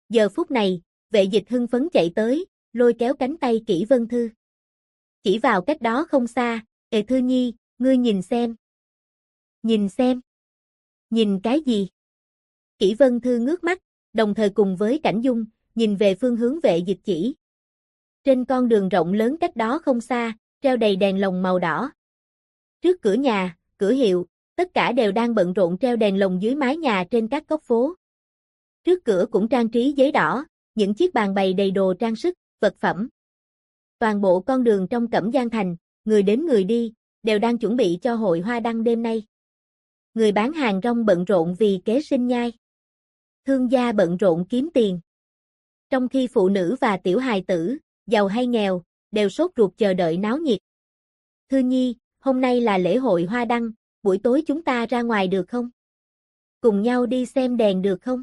Giờ phút này, Vệ Dịch hưng phấn chạy tới, lôi kéo cánh tay Kỷ Vân Thư. Chỉ vào cách đó không xa, "Ê Thư Nhi, ngươi nhìn xem." "Nhìn xem?" "Nhìn cái gì?" Kỷ Vân Thư ngước mắt, đồng thời cùng với Cảnh Dung, nhìn về phương hướng Vệ Dịch chỉ. Trên con đường rộng lớn cách đó không xa, treo đầy đèn lồng màu đỏ. Trước cửa nhà, cửa hiệu, tất cả đều đang bận rộn treo đèn lồng dưới mái nhà trên các góc phố. Trước cửa cũng trang trí giấy đỏ, những chiếc bàn bày đầy đồ trang sức, vật phẩm. Toàn bộ con đường trong Cẩm Giang thành, người đến người đi, đều đang chuẩn bị cho hội hoa đăng đêm nay. Người bán hàng rong bận rộn vì kế sinh nhai. Thương gia bận rộn kiếm tiền. Trong khi phụ nữ và tiểu hài tử, giàu hay nghèo, đều sốt ruột chờ đợi náo nhiệt. "Thư Nhi, hôm nay là lễ hội hoa đăng, buổi tối chúng ta ra ngoài được không? Cùng nhau đi xem đèn được không?"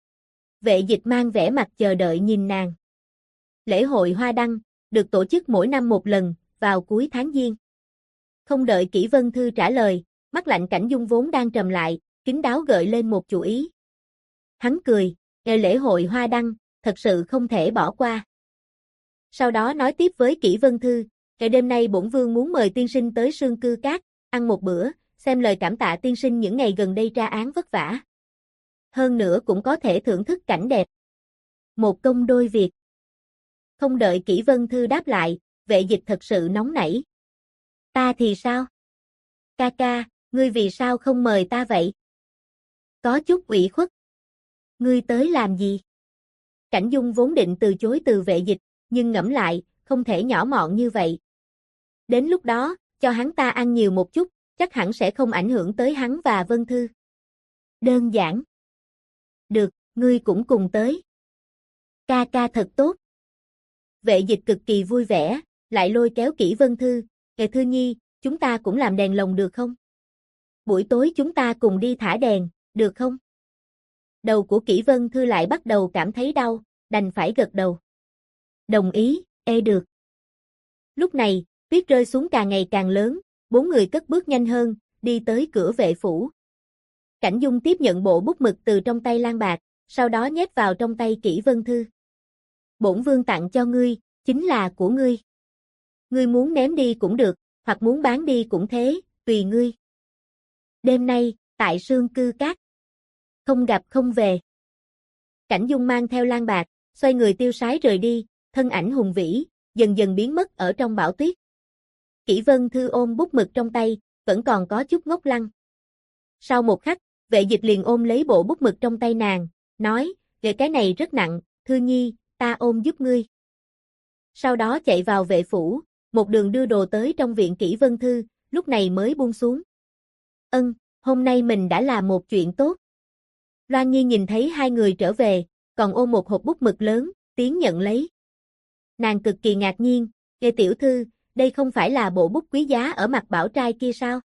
Vệ Dịch mang vẻ mặt chờ đợi nhìn nàng. Lễ hội hoa đăng, được tổ chức mỗi năm một lần, vào cuối tháng Giêng. Không đợi Kỷ Vân Thư trả lời, mắt lạnh Cảnh Dung vốn đang trầm lại, kín đáo gợi lên một chủ ý. Hắn cười, lễ hội hoa đăng, thật sự không thể bỏ qua. Sau đó nói tiếp với Kỷ Vân Thư, đêm nay bổn vương muốn mời tiên sinh tới Sương Cư Cát, ăn một bữa, xem lời cảm tạ tiên sinh những ngày gần đây tra án vất vả. Hơn nữa cũng có thể thưởng thức cảnh đẹp. Một công đôi việc. Không đợi Kỷ Vân Thư đáp lại, Vệ Dịch thật sự nóng nảy. "Ta thì sao? Ca ca, ngươi vì sao không mời ta vậy?" "Có chút ủy khuất." "Ngươi tới làm gì?" Cảnh Dung vốn định từ chối từ Vệ Dịch, nhưng ngẫm lại, không thể nhỏ mọn như vậy. Đến lúc đó, cho hắn ta ăn nhiều một chút, chắc hẳn sẽ không ảnh hưởng tới hắn và Vân Thư. Đơn giản. "Được, ngươi cũng cùng tới." "Ca ca thật tốt." Vệ Dịch cực kỳ vui vẻ, lại lôi kéo Kỷ Vân Thư, "Kệ Thư Nhi, chúng ta cũng làm đèn lồng được không? Buổi tối chúng ta cùng đi thả đèn, được không?" Đầu của Kỷ Vân Thư lại bắt đầu cảm thấy đau, đành phải gật đầu. "Đồng ý, được." Lúc này, tuyết rơi xuống càng ngày càng lớn, bốn người cất bước nhanh hơn, đi tới cửa vệ phủ. Cảnh Dung tiếp nhận bộ bút mực từ trong tay Lan Bạc, sau đó nhét vào trong tay Kỷ Vân Thư. "Bổn vương tặng cho ngươi, chính là của ngươi. Ngươi muốn ném đi cũng được, hoặc muốn bán đi cũng thế, tùy ngươi. Đêm nay, tại Sương Cư Cát. Không gặp không về." Cảnh Dung mang theo Lan Bạc, xoay người tiêu sái rời đi, thân ảnh hùng vĩ, dần dần biến mất ở trong bão tuyết. Kỷ Vân Thư ôm bút mực trong tay, vẫn còn có chút ngốc lăng. Sau một khắc, Vệ Dịch liền ôm lấy bộ bút mực trong tay nàng, nói, "Về cái này rất nặng, Thư Nhi, ta ôm giúp ngươi." Sau đó chạy vào vệ phủ, một đường đưa đồ tới trong viện Kỷ Vân Thư, lúc này mới buông xuống. Hôm nay mình đã làm một chuyện tốt." Loan Nhi nhìn thấy hai người trở về, còn ôm một hộp bút mực lớn, tiến nhận lấy. Nàng cực kỳ ngạc nhiên, "Kệ tiểu thư, đây không phải là bộ bút quý giá ở mặt bảo trai kia sao?"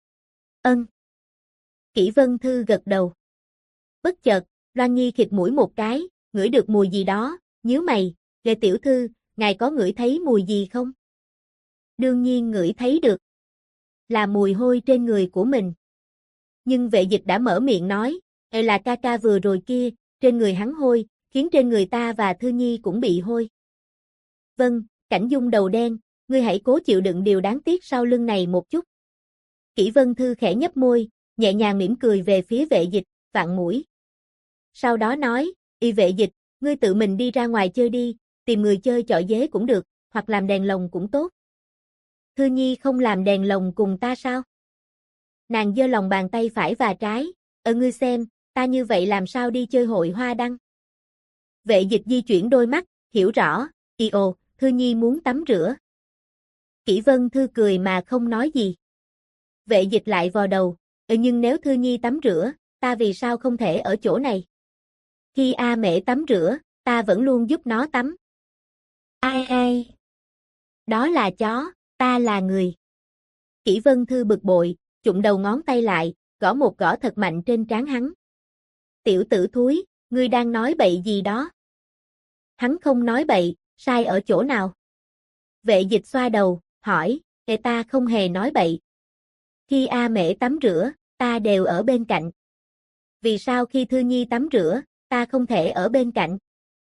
Kỷ Vân Thư gật đầu. Bất chợt, Loan Nhi khịt mũi một cái, ngửi được mùi gì đó, nhíu mày, "Kệ tiểu thư, ngài có ngửi thấy mùi gì không?" "Đương nhiên ngửi thấy được. Là mùi hôi trên người của mình." Nhưng Vệ Dịch đã mở miệng nói, "Là ca ca vừa rồi kia, trên người hắn hôi, khiến trên người ta và Thư Nhi cũng bị hôi." "Vâng." Cảnh Dung đầu đen, "Ngươi hãy cố chịu đựng điều đáng tiếc sau lưng này một chút." Kỷ Vân Thư khẽ nhếch môi, nhẹ nhàng mỉm cười về phía Vệ Dịch, vặn mũi. Sau đó nói, Vệ Dịch, ngươi tự mình đi ra ngoài chơi đi, tìm người chơi chọi dế cũng được, hoặc làm đèn lồng cũng tốt." "Thư Nhi không làm đèn lồng cùng ta sao?" Nàng giơ lòng bàn tay phải và trái, "Ngươi xem, ta như vậy làm sao đi chơi hội hoa đăng?" Vệ Dịch di chuyển đôi mắt, hiểu rõ, Thư Nhi muốn tắm rửa." Kỷ Vân Thư cười mà không nói gì. Vệ Dịch lại vò đầu, "Nhưng nếu Thư Nhi tắm rửa, ta vì sao không thể ở chỗ này? Khi A Mễ tắm rửa, ta vẫn luôn giúp nó tắm." Ai? Đó là chó, ta là người." Kỷ Vân Thư bực bội, chụm đầu ngón tay lại, gõ một gõ thật mạnh trên trán hắn. "Tiểu tử thúi, ngươi đang nói bậy gì đó?" Hắn không nói bậy, sai ở chỗ nào? Vệ Dịch xoa đầu, hỏi, ta không hề nói bậy. Khi A Mễ tắm rửa, ta đều ở bên cạnh. Vì sao khi Thư Nhi tắm rửa, ta không thể ở bên cạnh?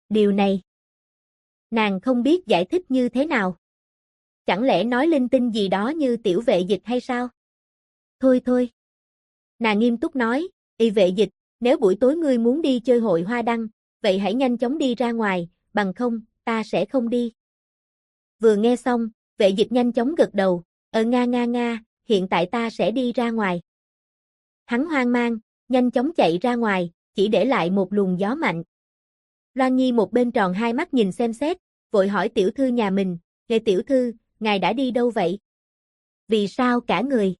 Điều này, nàng không biết giải thích như thế nào. Chẳng lẽ nói linh tinh gì đó như tiểu vệ dịch hay sao? Thôi thôi. Nàng nghiêm túc nói, y vệ dịch, nếu buổi tối ngươi muốn đi chơi hội hoa đăng, vậy hãy nhanh chóng đi ra ngoài, bằng không, ta sẽ không đi. Vừa nghe xong, vệ dịch nhanh chóng gật đầu, nga, hiện tại ta sẽ đi ra ngoài. Hắn hoang mang, nhanh chóng chạy ra ngoài, chỉ để lại một luồng gió mạnh. Loan Nhi một bên tròn hai mắt nhìn xem xét, vội hỏi tiểu thư nhà mình, "Nghe tiểu thư, ngài đã đi đâu vậy? Vì sao cả người?"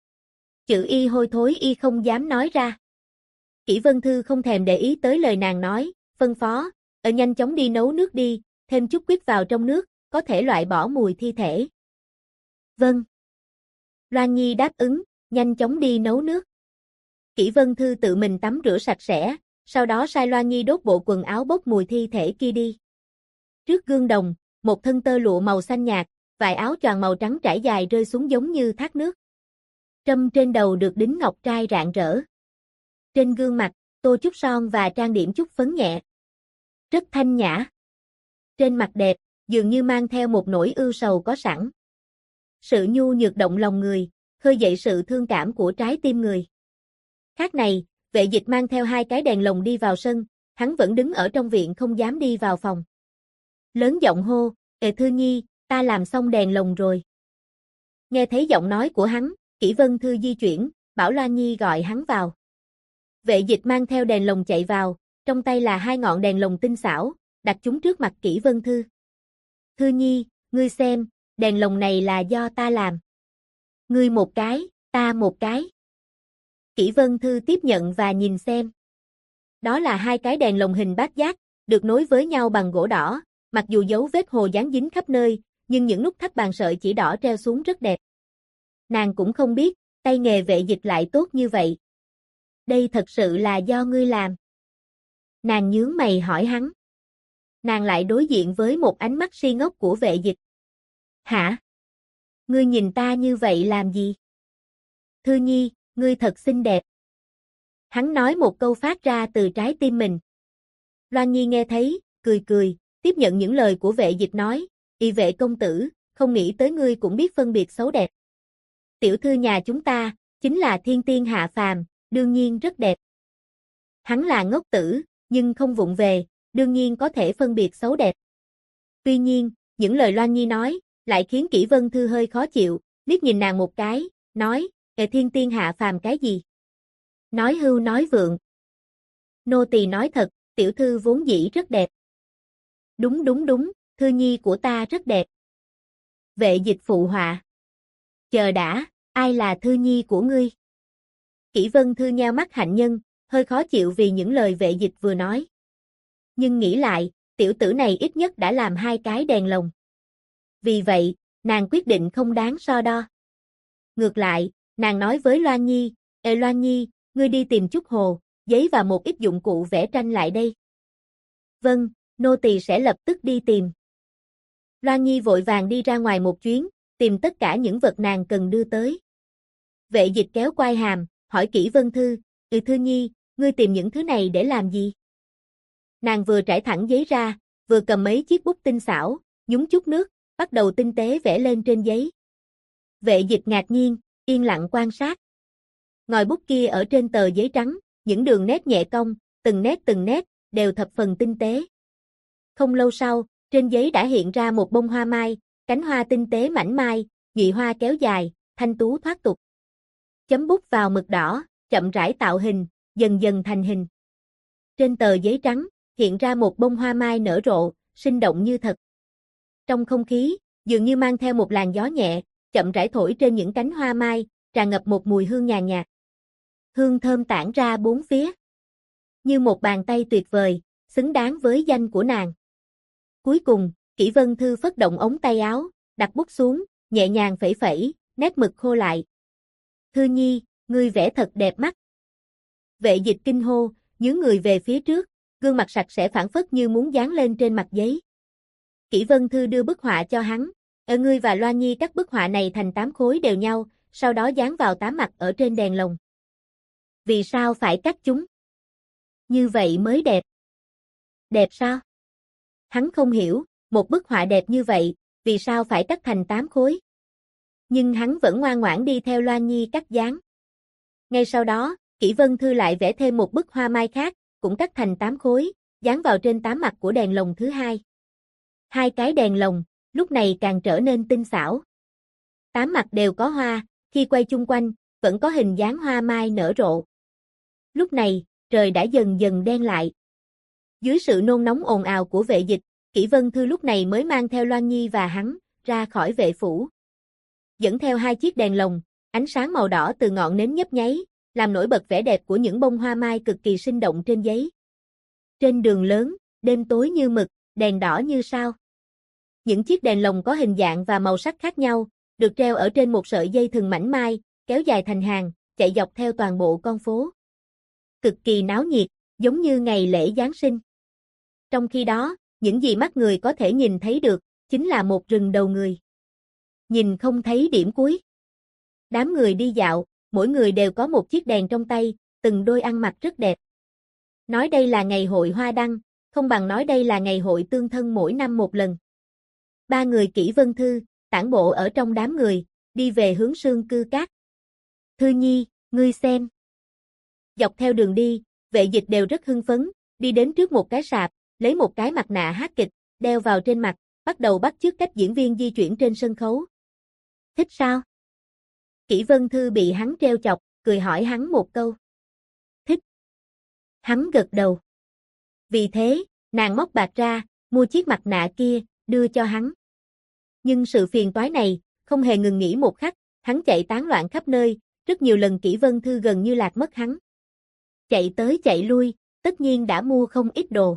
Chữ y hôi thối y không dám nói ra. Kỷ Vân Thư không thèm để ý tới lời nàng nói, phân phó, nhanh chóng đi nấu nước đi, thêm chút huyết vào trong nước, có thể loại bỏ mùi thi thể." Vâng. Loan Nhi đáp ứng, nhanh chóng đi nấu nước. Kỷ Vân Thư tự mình tắm rửa sạch sẽ, sau đó sai Loan Nhi đốt bộ quần áo bốc mùi thi thể kia đi. Trước gương đồng, một thân tơ lụa màu xanh nhạt, vài áo choàng màu trắng trải dài rơi xuống giống như thác nước. Trâm trên đầu được đính ngọc trai rạng rỡ. Trên gương mặt, tô chút son và trang điểm chút phấn nhẹ. Rất thanh nhã. Trên mặt đẹp, dường như mang theo một nỗi ưu sầu có sẵn. Sự nhu nhược động lòng người, khơi dậy sự thương cảm của trái tim người. Khác này, vệ dịch mang theo hai cái đèn lồng đi vào sân, hắn vẫn đứng ở trong viện không dám đi vào phòng. Lớn giọng hô, Thư Nhi, ta làm xong đèn lồng rồi. Nghe thấy giọng nói của hắn, Kỷ Vân Thư di chuyển, bảo Loan Nhi gọi hắn vào. Vệ dịch mang theo đèn lồng chạy vào, trong tay là hai ngọn đèn lồng tinh xảo, đặt chúng trước mặt Kỷ Vân Thư. "Thư Nhi, ngươi xem, đèn lồng này là do ta làm. Ngươi một cái, ta một cái." Kỷ Vân Thư tiếp nhận và nhìn xem. Đó là hai cái đèn lồng hình bát giác, được nối với nhau bằng gỗ đỏ, mặc dù dấu vết hồ dán dính khắp nơi, nhưng những nút thắt bàn sợi chỉ đỏ treo xuống rất đẹp. Nàng cũng không biết, tay nghề vệ dịch lại tốt như vậy. "Đây thật sự là do ngươi làm?" Nàng nhướng mày hỏi hắn. Nàng lại đối diện với một ánh mắt si ngốc của vệ dịch. "Hả? Ngươi nhìn ta như vậy làm gì? Thư Nhi, ngươi thật xinh đẹp." Hắn nói một câu phát ra từ trái tim mình. Loan Nhi nghe thấy, cười cười, tiếp nhận những lời của vệ dịch nói, "Y vệ công tử, không nghĩ tới ngươi cũng biết phân biệt xấu đẹp. Tiểu thư nhà chúng ta, chính là thiên tiên hạ phàm, đương nhiên rất đẹp." Hắn là ngốc tử, nhưng không vụng về, đương nhiên có thể phân biệt xấu đẹp. Tuy nhiên, những lời Loan Nhi nói, lại khiến Kỷ Vân Thư hơi khó chịu, liếc nhìn nàng một cái, nói, thiên tiên hạ phàm cái gì? Nói hưu nói vượng. Nô tỳ nói thật, tiểu thư vốn dĩ rất đẹp. Đúng, Thư Nhi của ta rất đẹp. Vệ dịch phụ họa. Chờ đã, ai là Thư Nhi của ngươi? Kỷ Vân Thư nheo mắt hạnh nhân, hơi khó chịu vì những lời vệ dịch vừa nói. Nhưng nghĩ lại, tiểu tử này ít nhất đã làm hai cái đèn lồng. Vì vậy, nàng quyết định không đáng so đo. Ngược lại, nàng nói với Loan Nhi, Loan Nhi, ngươi đi tìm chút hồ, giấy và một ít dụng cụ vẽ tranh lại đây." "Vâng, nô tỳ sẽ lập tức đi tìm." Loan Nhi vội vàng đi ra ngoài một chuyến, tìm tất cả những vật nàng cần đưa tới. Vệ dịch kéo quai hàm, hỏi Kỷ Vân Thư, Thư Nhi, ngươi tìm những thứ này để làm gì?" Nàng vừa trải thẳng giấy ra, vừa cầm mấy chiếc bút tinh xảo, nhúng chút nước, bắt đầu tinh tế vẽ lên trên giấy. Vệ dịch ngạc nhiên, yên lặng quan sát. Ngòi bút kia ở trên tờ giấy trắng, những đường nét nhẹ cong, từng nét, đều thập phần tinh tế. Không lâu sau, trên giấy đã hiện ra một bông hoa mai, cánh hoa tinh tế mảnh mai, nhụy hoa kéo dài, thanh tú thoát tục. Chấm bút vào mực đỏ, chậm rãi tạo hình, dần dần thành hình. Trên tờ giấy trắng, hiện ra một bông hoa mai nở rộ, sinh động như thật. Trong không khí, dường như mang theo một làn gió nhẹ, chậm rãi thổi trên những cánh hoa mai, tràn ngập một mùi hương nhàn nhạt. Hương thơm tản ra bốn phía. Như một bàn tay tuyệt vời, xứng đáng với danh của nàng. Cuối cùng, Kỷ Vân Thư phất động ống tay áo, đặt bút xuống, nhẹ nhàng phẩy phẩy, nét mực khô lại. "Thư Nhi, ngươi vẽ thật đẹp mắt." Vệ dịch kinh hô, nhướng người về phía trước, gương mặt sạch sẽ phảng phất như muốn dán lên trên mặt giấy. Kỷ Vân Thư đưa bức họa cho hắn, "Ngươi và Loan Nhi cắt bức họa này thành 8 khối đều nhau, sau đó dán vào 8 mặt ở trên đèn lồng." "Vì sao phải cắt chúng?" "Như vậy mới đẹp." "Đẹp sao?" Hắn không hiểu, một bức họa đẹp như vậy, vì sao phải cắt thành 8 khối. Nhưng hắn vẫn ngoan ngoãn đi theo Loan Nhi cắt dán. Ngay sau đó, Kỷ Vân Thư lại vẽ thêm một bức hoa mai khác, cũng cắt thành 8 khối, dán vào trên 8 mặt của đèn lồng thứ hai. Hai cái đèn lồng, lúc này càng trở nên tinh xảo. 8 mặt đều có hoa, khi quay chung quanh, vẫn có hình dáng hoa mai nở rộ. Lúc này, trời đã dần dần đen lại. Dưới sự nôn nóng ồn ào của vệ dịch, Kỷ Vân Thư lúc này mới mang theo Loan Nhi và hắn, ra khỏi vệ phủ. Dẫn theo hai chiếc đèn lồng, ánh sáng màu đỏ từ ngọn nến nhấp nháy, làm nổi bật vẻ đẹp của những bông hoa mai cực kỳ sinh động trên giấy. Trên đường lớn, đêm tối như mực, đèn đỏ như sao. Những chiếc đèn lồng có hình dạng và màu sắc khác nhau, được treo ở trên một sợi dây thừng mảnh mai, kéo dài thành hàng, chạy dọc theo toàn bộ con phố. Cực kỳ náo nhiệt, giống như ngày lễ Giáng sinh. Trong khi đó, những gì mắt người có thể nhìn thấy được, chính là một rừng đầu người. Nhìn không thấy điểm cuối. Đám người đi dạo, mỗi người đều có một chiếc đèn trong tay, từng đôi ăn mặc rất đẹp. Nói đây là ngày hội hoa đăng, không bằng nói đây là ngày hội tương thân mỗi năm một lần. Ba người Kỷ Vân Thư, tản bộ ở trong đám người, đi về hướng Sương Cư Cát. Thư Nhi, ngươi xem. Dọc theo đường đi, vệ dịch đều rất hưng phấn, đi đến trước một cái sạp, lấy một cái mặt nạ hát kịch, đeo vào trên mặt, bắt đầu bắt chước cách diễn viên di chuyển trên sân khấu. Thích sao? Kỷ Vân Thư bị hắn trêu chọc, cười hỏi hắn một câu. Thích. Hắn gật đầu. Vì thế, nàng móc bạc ra, mua chiếc mặt nạ kia, đưa cho hắn. Nhưng sự phiền toái này, không hề ngừng nghỉ một khắc, hắn chạy tán loạn khắp nơi, rất nhiều lần Kỷ Vân Thư gần như lạc mất hắn. Chạy tới chạy lui, tất nhiên đã mua không ít đồ.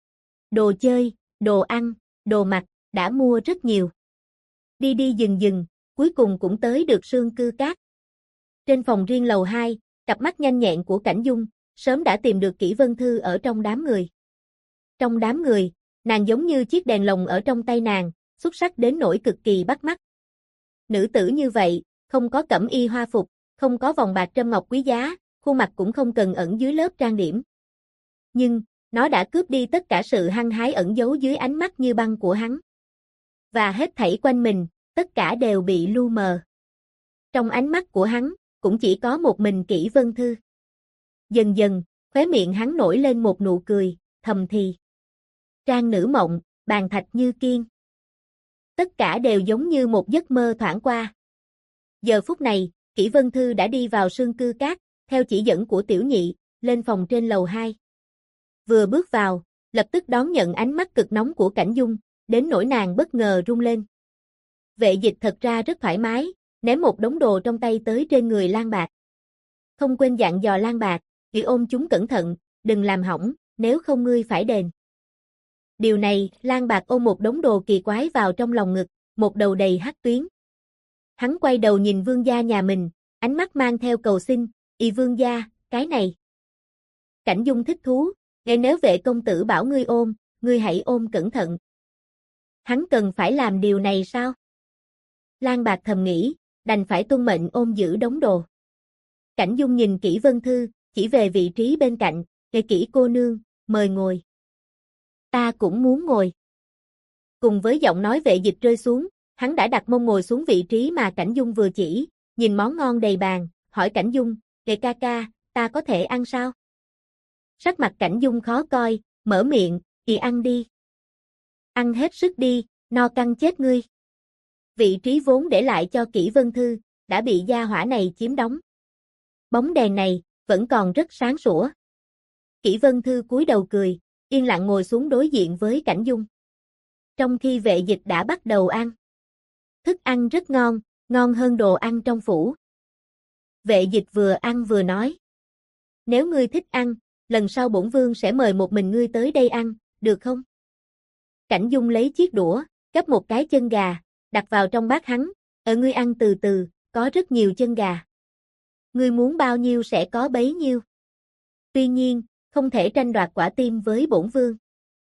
Đồ chơi, đồ ăn, đồ mặc, đã mua rất nhiều. Đi đi dừng dừng, cuối cùng cũng tới được Sương Cư Cát. Trên phòng riêng lầu 2, cặp mắt nhanh nhẹn của Cảnh Dung, sớm đã tìm được Kỷ Vân Thư ở trong đám người. Trong đám người, nàng giống như chiếc đèn lồng ở trong tay nàng, xuất sắc đến nỗi cực kỳ bắt mắt. Nữ tử như vậy, không có cẩm y hoa phục, không có vòng bạc trâm ngọc quý giá, khuôn mặt cũng không cần ẩn dưới lớp trang điểm. Nhưng, nó đã cướp đi tất cả sự hăng hái ẩn giấu dưới ánh mắt như băng của hắn. Và hết thảy quanh mình, tất cả đều bị lu mờ. Trong ánh mắt của hắn, cũng chỉ có một mình Kỷ Vân Thư. Dần dần, khóe miệng hắn nổi lên một nụ cười, thầm thì. Trang nữ mộng, bàn thạch như kiên. Tất cả đều giống như một giấc mơ thoảng qua. Giờ phút này, Kỷ Vân Thư đã đi vào Sương Cư Cát, theo chỉ dẫn của Tiểu Nhị, lên phòng trên lầu 2. Vừa bước vào, lập tức đón nhận ánh mắt cực nóng của Cảnh Dung, đến nỗi nàng bất ngờ run lên. Vệ dịch thật ra rất thoải mái, ném một đống đồ trong tay tới trên người Lan Bạc. Không quên dặn dò Lan Bạc, "Chị ôm chúng cẩn thận, đừng làm hỏng, nếu không ngươi phải đền." Điều này, Lan Bạc ôm một đống đồ kỳ quái vào trong lòng ngực, một đầu đầy hắc tuyến. Hắn quay đầu nhìn vương gia nhà mình, ánh mắt mang theo cầu xin, "Ì vương gia, cái này." Cảnh Dung thích thú, "Nghe nếu vệ công tử bảo ngươi ôm, ngươi hãy ôm cẩn thận." Hắn cần phải làm điều này sao? Lan Bạc thầm nghĩ, đành phải tuân mệnh ôm giữ đống đồ. Cảnh Dung nhìn Kỷ Vân Thư, chỉ về vị trí bên cạnh, "Kệ Kỷ cô nương, mời ngồi." "Ta cũng muốn ngồi." Cùng với giọng nói vệ dịch rơi xuống, hắn đã đặt mông ngồi xuống vị trí mà Cảnh Dung vừa chỉ, nhìn món ngon đầy bàn, hỏi Cảnh Dung, "Kệ ca ca, ta có thể ăn sao?" Sắc mặt Cảnh Dung khó coi, mở miệng, "Thì ăn đi. Ăn hết sức đi, no căng chết ngươi." Vị trí vốn để lại cho Kỷ Vân Thư, đã bị gia hỏa này chiếm đóng. Bóng đèn này, vẫn còn rất sáng sủa. Kỷ Vân Thư cúi đầu cười, yên lặng ngồi xuống đối diện với Cảnh Dung. Trong khi vệ dịch đã bắt đầu ăn. Thức ăn rất ngon, ngon hơn đồ ăn trong phủ. Vệ dịch vừa ăn vừa nói. "Nếu ngươi thích ăn, lần sau bổn vương sẽ mời một mình ngươi tới đây ăn, được không?" Cảnh Dung lấy chiếc đũa, gắp một cái chân gà, đặt vào trong bát hắn, Ngươi ăn từ từ, có rất nhiều chân gà. Ngươi muốn bao nhiêu sẽ có bấy nhiêu. Tuy nhiên, không thể tranh đoạt quả tim với bổn vương.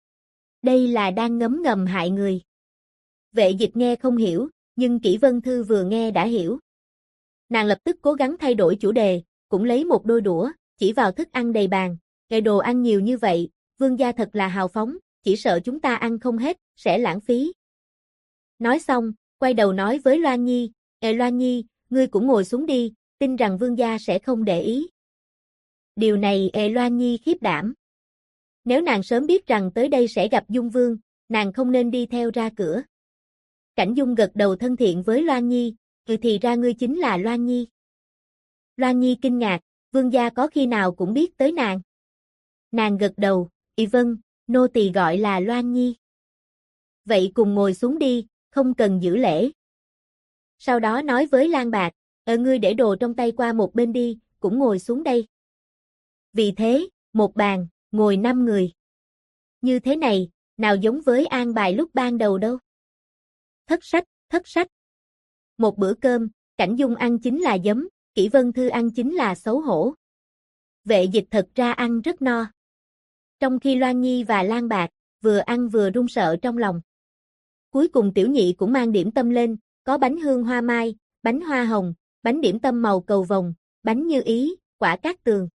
Đây là đang ngấm ngầm hại người." Vệ dịch nghe không hiểu, nhưng Kỷ Vân Thư vừa nghe đã hiểu. Nàng lập tức cố gắng thay đổi chủ đề, cũng lấy một đôi đũa, chỉ vào thức ăn đầy bàn, "Cái đồ ăn nhiều như vậy, vương gia thật là hào phóng, chỉ sợ chúng ta ăn không hết, sẽ lãng phí. Nói xong, quay đầu nói với Loan Nhi, Loan Nhi, ngươi cũng ngồi xuống đi, tin rằng vương gia sẽ không để ý. Điều này Loan Nhi khiếp đảm. Nếu nàng sớm biết rằng tới đây sẽ gặp Dung Vương, nàng không nên đi theo ra cửa. Cảnh Dung gật đầu thân thiện với Loan Nhi, thì ra ngươi chính là Loan Nhi. Loan Nhi kinh ngạc, vương gia có khi nào cũng biết tới nàng. Nàng gật đầu, vâng, nô tỳ gọi là Loan Nhi. Vậy cùng ngồi xuống đi, không cần giữ lễ. Sau đó nói với Lang Bạc, ngươi để đồ trong tay qua một bên đi, cũng ngồi xuống đây. Vì thế, một bàn, ngồi 5 người. Như thế này, nào giống với an bài lúc ban đầu đâu. Thất sách, thất sách. Một bữa cơm, Cảnh Dung ăn chính là giấm, Kỷ Vân Thư ăn chính là xấu hổ. Vệ Dịch thật ra ăn rất no. Trong khi Loan Nhi và Lang Bạc, vừa ăn vừa run sợ trong lòng. Cuối cùng Tiểu Nhị cũng mang điểm tâm lên, có bánh hương hoa mai, bánh hoa hồng, bánh điểm tâm màu cầu vồng, bánh như ý, quả cát tường.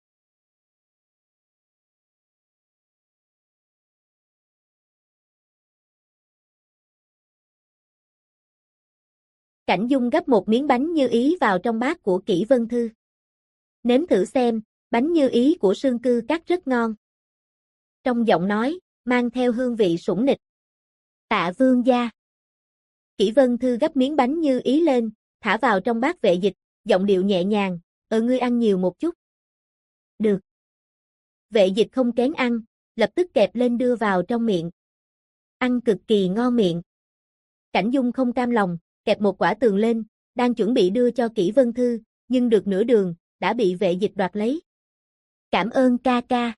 Cảnh Dung gấp một miếng bánh như ý vào trong bát của Kỷ Vân Thư. Nếm thử xem, bánh như ý của Sương Cư Cát rất ngon. Trong giọng nói, mang theo hương vị sủng nịch. Tạ vương gia. Kỷ Vân Thư gấp miếng bánh như ý lên, thả vào trong bát Vệ Dịch, giọng điệu nhẹ nhàng, ngươi ăn nhiều một chút. Được. Vệ Dịch không kén ăn, lập tức kẹp lên đưa vào trong miệng. Ăn cực kỳ ngon miệng. Cảnh Dung không cam lòng, kẹp một quả tường lên, đang chuẩn bị đưa cho Kỷ Vân Thư, nhưng được nửa đường, đã bị Vệ Dịch đoạt lấy. Cảm ơn ca ca.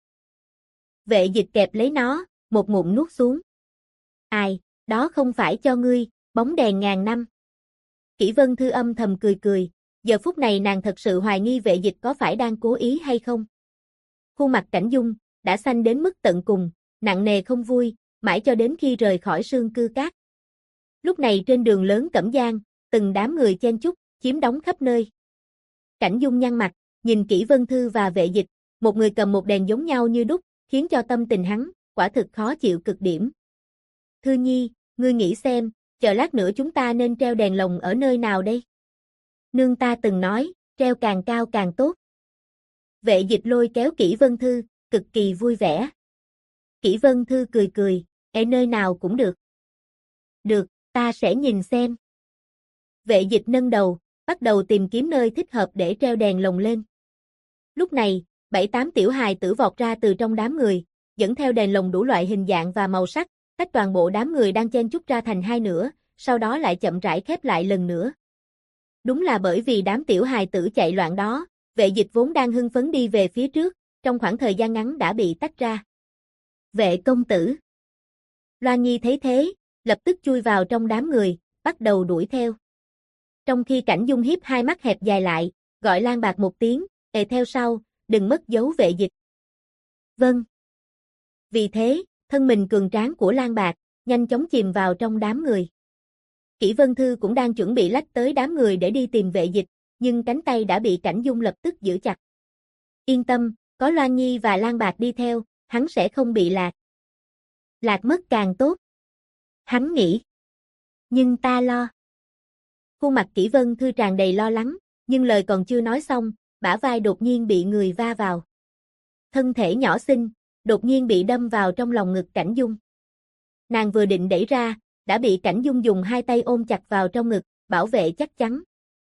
Vệ Dịch kẹp lấy nó, một ngụm nuốt xuống. Ai, đó không phải cho ngươi, bóng đèn ngàn năm. Kỷ Vân Thư âm thầm cười cười, giờ phút này nàng thật sự hoài nghi Vệ Dịch có phải đang cố ý hay không. Khuôn mặt Cảnh Dung, đã xanh đến mức tận cùng, nặng nề không vui, mãi cho đến khi rời khỏi Sương Cư Cát. Lúc này trên đường lớn Cẩm Giang, từng đám người chen chúc, chiếm đóng khắp nơi. Cảnh Dung nhăn mặt, nhìn Kỷ Vân Thư và Vệ Dịch, một người cầm một đèn giống nhau như đúc, khiến cho tâm tình hắn, quả thực khó chịu cực điểm. Thư Nhi, ngươi nghĩ xem, chờ lát nữa chúng ta nên treo đèn lồng ở nơi nào đây? Nương ta từng nói, treo càng cao càng tốt. Vệ Dịch lôi kéo Kỷ Vân Thư, cực kỳ vui vẻ. Kỷ Vân Thư cười cười, nơi nào cũng được. Được, ta sẽ nhìn xem. Vệ Dịch nâng đầu, bắt đầu tìm kiếm nơi thích hợp để treo đèn lồng lên. Lúc này, 7-8 tiểu hài tử vọt ra từ trong đám người, dẫn theo đèn lồng đủ loại hình dạng và màu sắc, tách toàn bộ đám người đang chen chúc ra thành hai nửa, sau đó lại chậm rãi khép lại lần nữa. Đúng là bởi vì đám tiểu hài tử chạy loạn đó, Vệ Dịch vốn đang hưng phấn đi về phía trước, trong khoảng thời gian ngắn đã bị tách ra. Vệ công tử. Loan Nhi thấy thế, lập tức chui vào trong đám người, bắt đầu đuổi theo. Trong khi Cảnh Dung hiếp hai mắt hẹp dài lại, gọi Lang Bạc một tiếng, theo sau, đừng mất dấu Vệ Dịch. Vâng. Vì thế, thân mình cường tráng của Lang Bạc, nhanh chóng chìm vào trong đám người. Kỷ Vân Thư cũng đang chuẩn bị lách tới đám người để đi tìm Vệ Dịch, nhưng cánh tay đã bị Cảnh Dung lập tức giữ chặt. Yên tâm, có Loan Nhi và Lang Bạc đi theo, hắn sẽ không bị lạc. Lạc mất càng tốt. Hắn nghĩ. Nhưng ta lo. Khuôn mặt Kỷ Vân Thư tràn đầy lo lắng, nhưng lời còn chưa nói xong, bả vai đột nhiên bị người va vào. Thân thể nhỏ xinh, đột nhiên bị đâm vào trong lòng ngực Cảnh Dung. Nàng vừa định đẩy ra, đã bị Cảnh Dung dùng hai tay ôm chặt vào trong ngực, bảo vệ chắc chắn.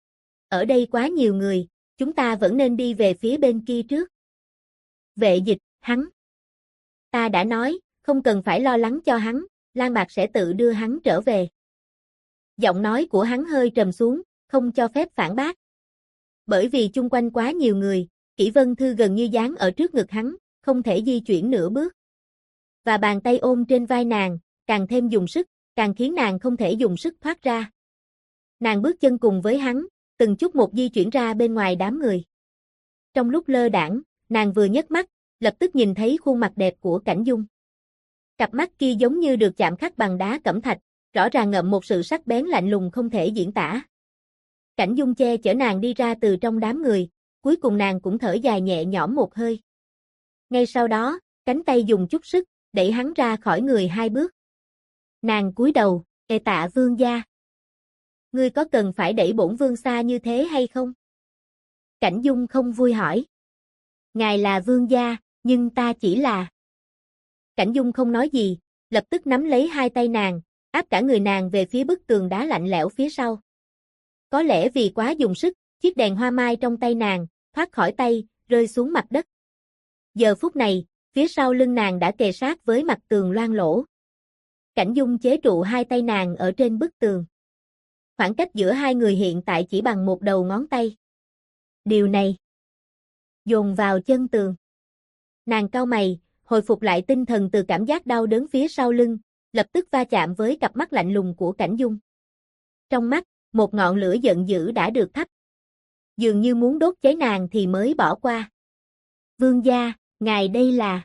Ở đây quá nhiều người, chúng ta vẫn nên đi về phía bên kia trước. Vệ Dịch, hắn. Ta đã nói, không cần phải lo lắng cho hắn, Lang Bạc sẽ tự đưa hắn trở về. Giọng nói của hắn hơi trầm xuống, không cho phép phản bác. Bởi vì chung quanh quá nhiều người, Kỷ Vân Thư gần như dán ở trước ngực hắn, không thể di chuyển nửa bước. Và bàn tay ôm trên vai nàng, càng thêm dùng sức, càng khiến nàng không thể dùng sức thoát ra. Nàng bước chân cùng với hắn, từng chút một di chuyển ra bên ngoài đám người. Trong lúc lơ đãng, nàng vừa nhấc mắt, lập tức nhìn thấy khuôn mặt đẹp của Cảnh Dung. Cặp mắt kia giống như được chạm khắc bằng đá cẩm thạch, rõ ràng ngậm một sự sắc bén lạnh lùng không thể diễn tả. Cảnh Dung che chở nàng đi ra từ trong đám người, cuối cùng nàng cũng thở dài nhẹ nhõm một hơi. Ngay sau đó, cánh tay dùng chút sức, đẩy hắn ra khỏi người 2 bước. Nàng cúi đầu, tạ vương gia. Ngươi có cần phải đẩy bổn vương xa như thế hay không? Cảnh Dung không vui hỏi. Ngài là vương gia, nhưng ta chỉ là... Cảnh Dung không nói gì, lập tức nắm lấy 2 tay nàng, áp cả người nàng về phía bức tường đá lạnh lẽo phía sau. Có lẽ vì quá dùng sức, chiếc đèn hoa mai trong tay nàng, thoát khỏi tay, rơi xuống mặt đất. Giờ phút này, phía sau lưng nàng đã kề sát với mặt tường loang lỗ. Cảnh Dung chế trụ 2 tay nàng ở trên bức tường. Khoảng cách giữa 2 người hiện tại chỉ bằng một đầu ngón tay. Điều này dồn vào chân tường. Nàng cau mày, hồi phục lại tinh thần từ cảm giác đau đớn phía sau lưng, lập tức va chạm với cặp mắt lạnh lùng của Cảnh Dung. Trong mắt, một ngọn lửa giận dữ đã được thắp. Dường như muốn đốt cháy nàng thì mới bỏ qua. Vương gia, ngài đây là...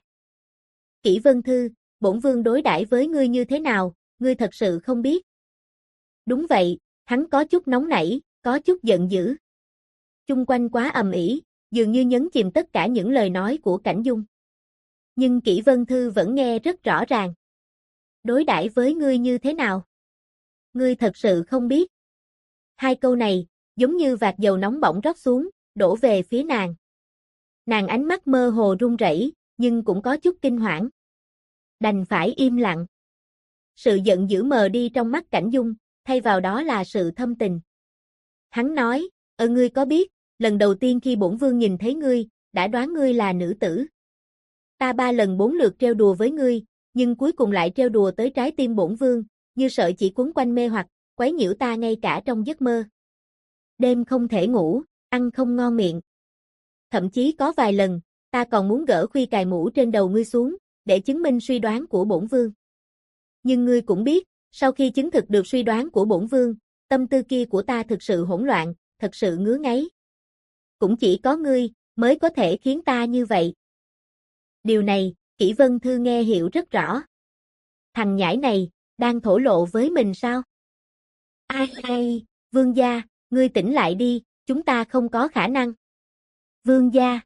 Kỷ Vân Thư, bổn vương đối đãi với ngươi như thế nào, ngươi thật sự không biết. Đúng vậy, hắn có chút nóng nảy, có chút giận dữ. Chung quanh quá ầm ĩ, dường như nhấn chìm tất cả những lời nói của Cảnh Dung. Nhưng Kỷ Vân Thư vẫn nghe rất rõ ràng. Đối đãi với ngươi như thế nào? Ngươi thật sự không biết. 2 câu này, giống như vạt dầu nóng bỏng rót xuống, đổ về phía nàng. Nàng ánh mắt mơ hồ run rẩy, nhưng cũng có chút kinh hoảng. Đành phải im lặng. Sự giận dữ mờ đi trong mắt Cảnh Dung, thay vào đó là sự thâm tình. Hắn nói, ngươi có biết, lần đầu tiên khi bổn vương nhìn thấy ngươi, đã đoán ngươi là nữ tử. Ta 3 lần 4 lượt trêu đùa với ngươi, nhưng cuối cùng lại trêu đùa tới trái tim bổn vương, như sợi chỉ quấn quanh mê hoặc, quấy nhiễu ta ngay cả trong giấc mơ. Đêm không thể ngủ, ăn không ngon miệng. Thậm chí có vài lần, ta còn muốn gỡ khuy cài mũ trên đầu ngươi xuống, để chứng minh suy đoán của bổn vương. Nhưng ngươi cũng biết, sau khi chứng thực được suy đoán của bổn vương, tâm tư kia của ta thực sự hỗn loạn, thật sự ngứa ngáy. Cũng chỉ có ngươi, mới có thể khiến ta như vậy. Điều này, Kỷ Vân Thư nghe hiểu rất rõ. Thằng nhãi này, đang thổ lộ với mình sao? Ai, vương gia, ngươi tỉnh lại đi, chúng ta không có khả năng. Vương gia,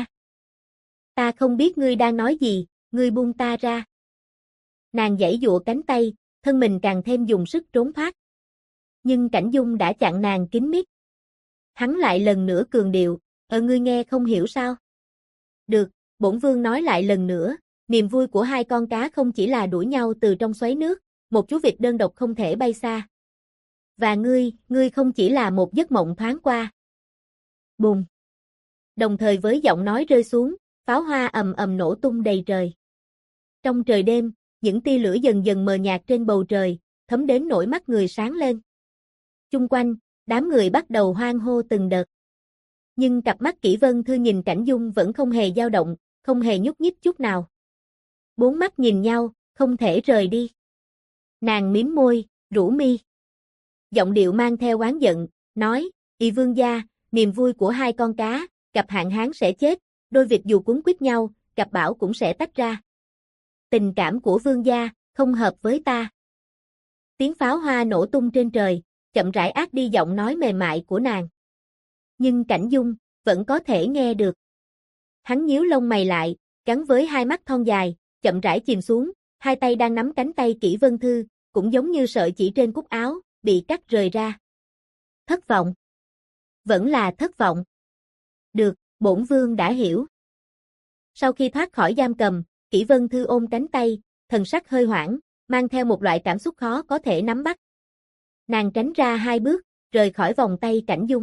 ta không biết ngươi đang nói gì, ngươi buông ta ra. Nàng giãy giụa cánh tay, thân mình càng thêm dùng sức trốn thoát. Nhưng Cảnh Dung đã chặn nàng kín mít. Hắn lại lần nữa cường điệu, ngươi nghe không hiểu sao? Được, bổn vương nói lại lần nữa, niềm vui của 2 con cá không chỉ là đuổi nhau từ trong xoáy nước, một chú vịt đơn độc không thể bay xa. Và ngươi không chỉ là một giấc mộng thoáng qua. Bùm. Đồng thời với giọng nói rơi xuống, pháo hoa ầm ầm nổ tung đầy trời. Trong trời đêm, những tia lửa dần dần mờ nhạt trên bầu trời, thấm đến nỗi mắt người sáng lên. Chung quanh, đám người bắt đầu hoan hô từng đợt. Nhưng cặp mắt Kỷ Vân Thư nhìn Cảnh Dung vẫn không hề dao động, không hề nhúc nhích chút nào. 4 mắt nhìn nhau, không thể rời đi. Nàng mím môi, rũ mi. Giọng điệu mang theo oán giận, nói, "Ỷ vương gia, niềm vui của 2 con cá, gặp hạn hán sẽ chết, đôi vịt dù quấn quýt nhau, gặp bão cũng sẽ tách ra. Tình cảm của vương gia, không hợp với ta." Tiếng pháo hoa nổ tung trên trời, chậm rãi át đi giọng nói mềm mại của nàng. Nhưng Cảnh Dung, vẫn có thể nghe được. Hắn nhíu lông mày lại, gắn với 2 mắt thon dài, chậm rãi chìm xuống, 2 tay đang nắm cánh tay Kỷ Vân Thư, cũng giống như sợi chỉ trên cúc áo, bị cắt rời ra. Thất vọng. Vẫn là thất vọng. Được, bổn vương đã hiểu. Sau khi thoát khỏi giam cầm, Kỷ Vân Thư ôm cánh tay, thần sắc hơi hoảng, mang theo một loại cảm xúc khó có thể nắm bắt. Nàng tránh ra 2 bước, rời khỏi vòng tay Cảnh Dung.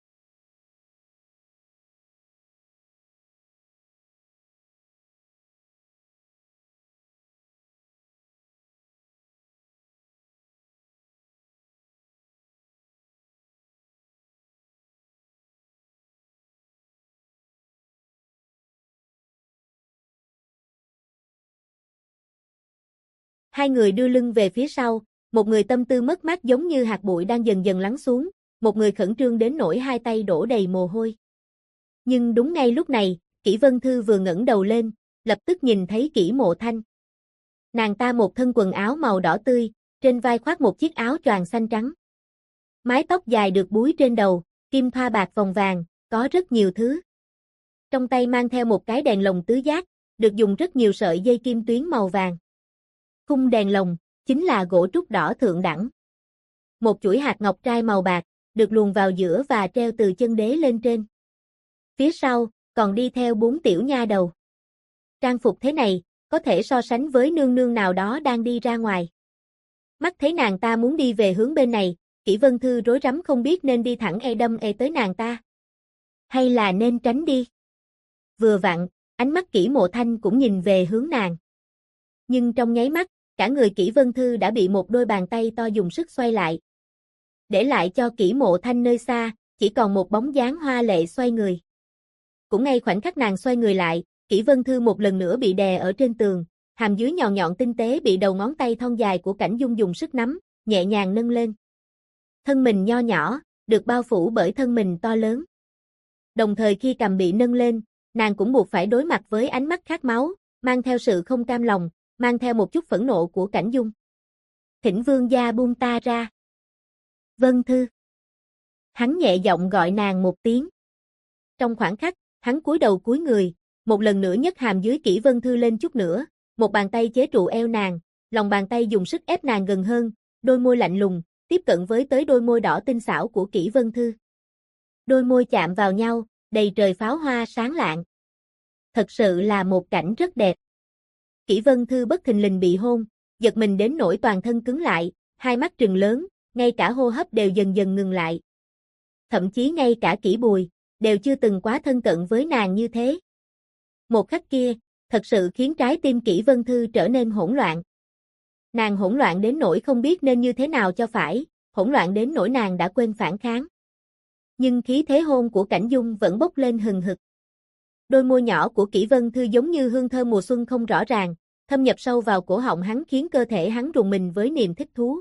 Hai người đưa lưng về phía sau, một người tâm tư mất mát giống như hạt bụi đang dần dần lắng xuống, một người khẩn trương đến nỗi 2 tay đổ đầy mồ hôi. Nhưng đúng ngay lúc này, Kỷ Vân Thư vừa ngẩng đầu lên, lập tức nhìn thấy Kỷ Mộ Thanh. Nàng ta một thân quần áo màu đỏ tươi, trên vai khoác một chiếc áo choàng xanh trắng. Mái tóc dài được búi trên đầu, kim thoa bạc vòng vàng, có rất nhiều thứ. Trong tay mang theo một cái đèn lồng tứ giác, được dùng rất nhiều sợi dây kim tuyến màu vàng. Khung đèn lồng, chính là gỗ trúc đỏ thượng đẳng. Một chuỗi hạt ngọc trai màu bạc, được luồn vào giữa và treo từ chân đế lên trên. Phía sau, còn đi theo 4 tiểu nha đầu. Trang phục thế này, có thể so sánh với nương nương nào đó đang đi ra ngoài. Mắt thấy nàng ta muốn đi về hướng bên này, Kỷ Vân Thư rối rắm không biết nên đi thẳng đâm tới nàng ta, hay là nên tránh đi. Vừa vặn, ánh mắt Kỷ Mộ Thanh cũng nhìn về hướng nàng. Nhưng trong nháy mắt, cả người Kỷ Vân Thư đã bị một đôi bàn tay to dùng sức xoay lại. Để lại cho Kỷ Mộ Thanh nơi xa, chỉ còn một bóng dáng hoa lệ xoay người. Cũng ngay khoảnh khắc nàng xoay người lại, Kỷ Vân Thư một lần nữa bị đè ở trên tường, hàm dưới nhọn nhọn tinh tế bị đầu ngón tay thon dài của Cảnh Dung dùng sức nắm, nhẹ nhàng nâng lên. Thân mình nho nhỏ, được bao phủ bởi thân mình to lớn. Đồng thời khi cằm bị nâng lên, nàng cũng buộc phải đối mặt với ánh mắt khát máu, mang theo sự không cam lòng, mang theo một chút phẫn nộ của Cảnh Dung. Thỉnh vương gia buông ta ra. Vân Thư. Hắn nhẹ giọng gọi nàng một tiếng. Trong khoảnh khắc, hắn cúi đầu cúi người, một lần nữa nhấc hàm dưới Kỷ Vân Thư lên chút nữa, một bàn tay chế trụ eo nàng, lòng bàn tay dùng sức ép nàng gần hơn, đôi môi lạnh lùng, tiếp cận với tới đôi môi đỏ tinh xảo của Kỷ Vân Thư. Đôi môi chạm vào nhau, đầy trời pháo hoa sáng lạng. Thật sự là một cảnh rất đẹp. Kỷ Vân Thư bất thình lình bị hôn, giật mình đến nỗi toàn thân cứng lại, hai mắt trừng lớn, ngay cả hô hấp đều dần dần ngừng lại. Thậm chí ngay cả Kỷ Bùi, đều chưa từng quá thân cận với nàng như thế. Một khắc kia, thật sự khiến trái tim Kỷ Vân Thư trở nên hỗn loạn. Nàng hỗn loạn đến nỗi không biết nên như thế nào cho phải, hỗn loạn đến nỗi nàng đã quên phản kháng. Nhưng khí thế hôn của Cảnh Dung vẫn bốc lên hừng hực. Đôi môi nhỏ của Kỷ Vân Thư giống như hương thơm mùa xuân không rõ ràng, thâm nhập sâu vào cổ họng hắn khiến cơ thể hắn rùng mình với niềm thích thú.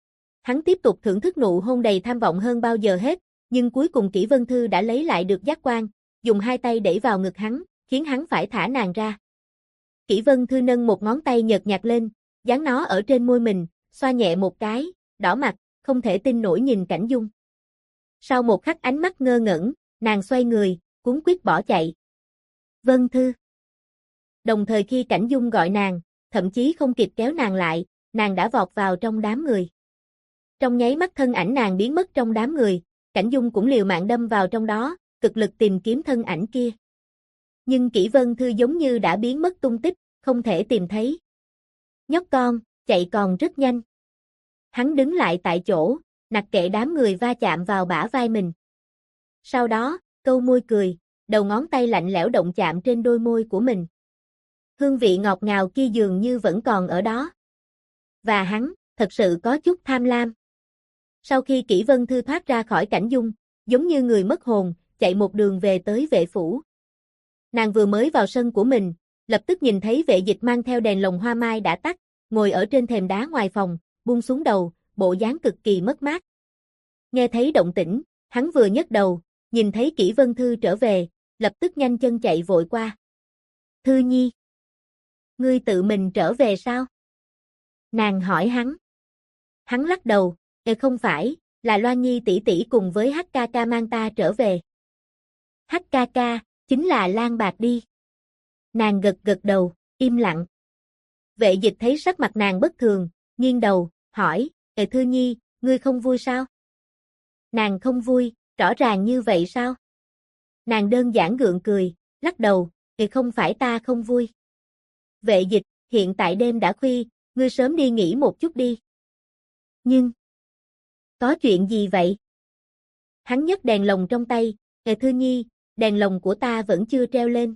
Hắn tiếp tục thưởng thức nụ hôn đầy tham vọng hơn bao giờ hết, nhưng cuối cùng Kỷ Vân Thư đã lấy lại được giác quan, dùng hai tay đẩy vào ngực hắn, khiến hắn phải thả nàng ra. Kỷ Vân Thư nâng một ngón tay nhợt nhạt lên, dán nó ở trên môi mình, xoa nhẹ một cái, đỏ mặt, không thể tin nổi nhìn Cảnh Dung. Sau một khắc ánh mắt ngơ ngẩn, nàng xoay người, cuống quýt bỏ chạy. Vân Thư. Đồng thời khi Cảnh Dung gọi nàng, thậm chí không kịp kéo nàng lại, nàng đã vọt vào trong đám người. Trong nháy mắt thân ảnh nàng biến mất trong đám người, Cảnh Dung cũng liều mạng đâm vào trong đó, cực lực tìm kiếm thân ảnh kia. Nhưng Kỷ Vân Thư giống như đã biến mất tung tích, không thể tìm thấy. Nhóc con, chạy còn rất nhanh. Hắn đứng lại tại chỗ, mặc kệ đám người va chạm vào bả vai mình. Sau đó, câu môi cười, đầu ngón tay lạnh lẽo động chạm trên đôi môi của mình. Hương vị ngọt ngào kia dường như vẫn còn ở đó. Và hắn, thật sự có chút tham lam. Sau khi Kỷ Vân Thư thoát ra khỏi Cảnh Dung, giống như người mất hồn, chạy một đường về tới vệ phủ. Nàng vừa mới vào sân của mình, lập tức nhìn thấy Vệ Dịch mang theo đèn lồng hoa mai đã tắt, ngồi ở trên thềm đá ngoài phòng, buông xuống đầu, bộ dáng cực kỳ mất mát. Nghe thấy động tĩnh, hắn vừa nhấc đầu, nhìn thấy Kỷ Vân Thư trở về, lập tức nhanh chân chạy vội qua. Thư Nhi, ngươi tự mình trở về sao? Nàng hỏi hắn. Hắn lắc đầu, không phải, là Loan Nhi tỷ tỷ cùng với HKK mang ta trở về. HKK, chính là Lan Bạc đi. Nàng gật gật đầu, im lặng. Vệ Dịch thấy sắc mặt nàng bất thường, nghiêng đầu, hỏi, Thư Nhi, ngươi không vui sao? Nàng không vui, rõ ràng như vậy sao? Nàng đơn giản gượng cười, lắc đầu, không phải ta không vui. Vệ Dịch, hiện tại đêm đã khuya, ngươi sớm đi nghỉ một chút đi. Nhưng, có chuyện gì vậy? Hắn nhấc đèn lồng trong tay, Thư Nhi, đèn lồng của ta vẫn chưa treo lên.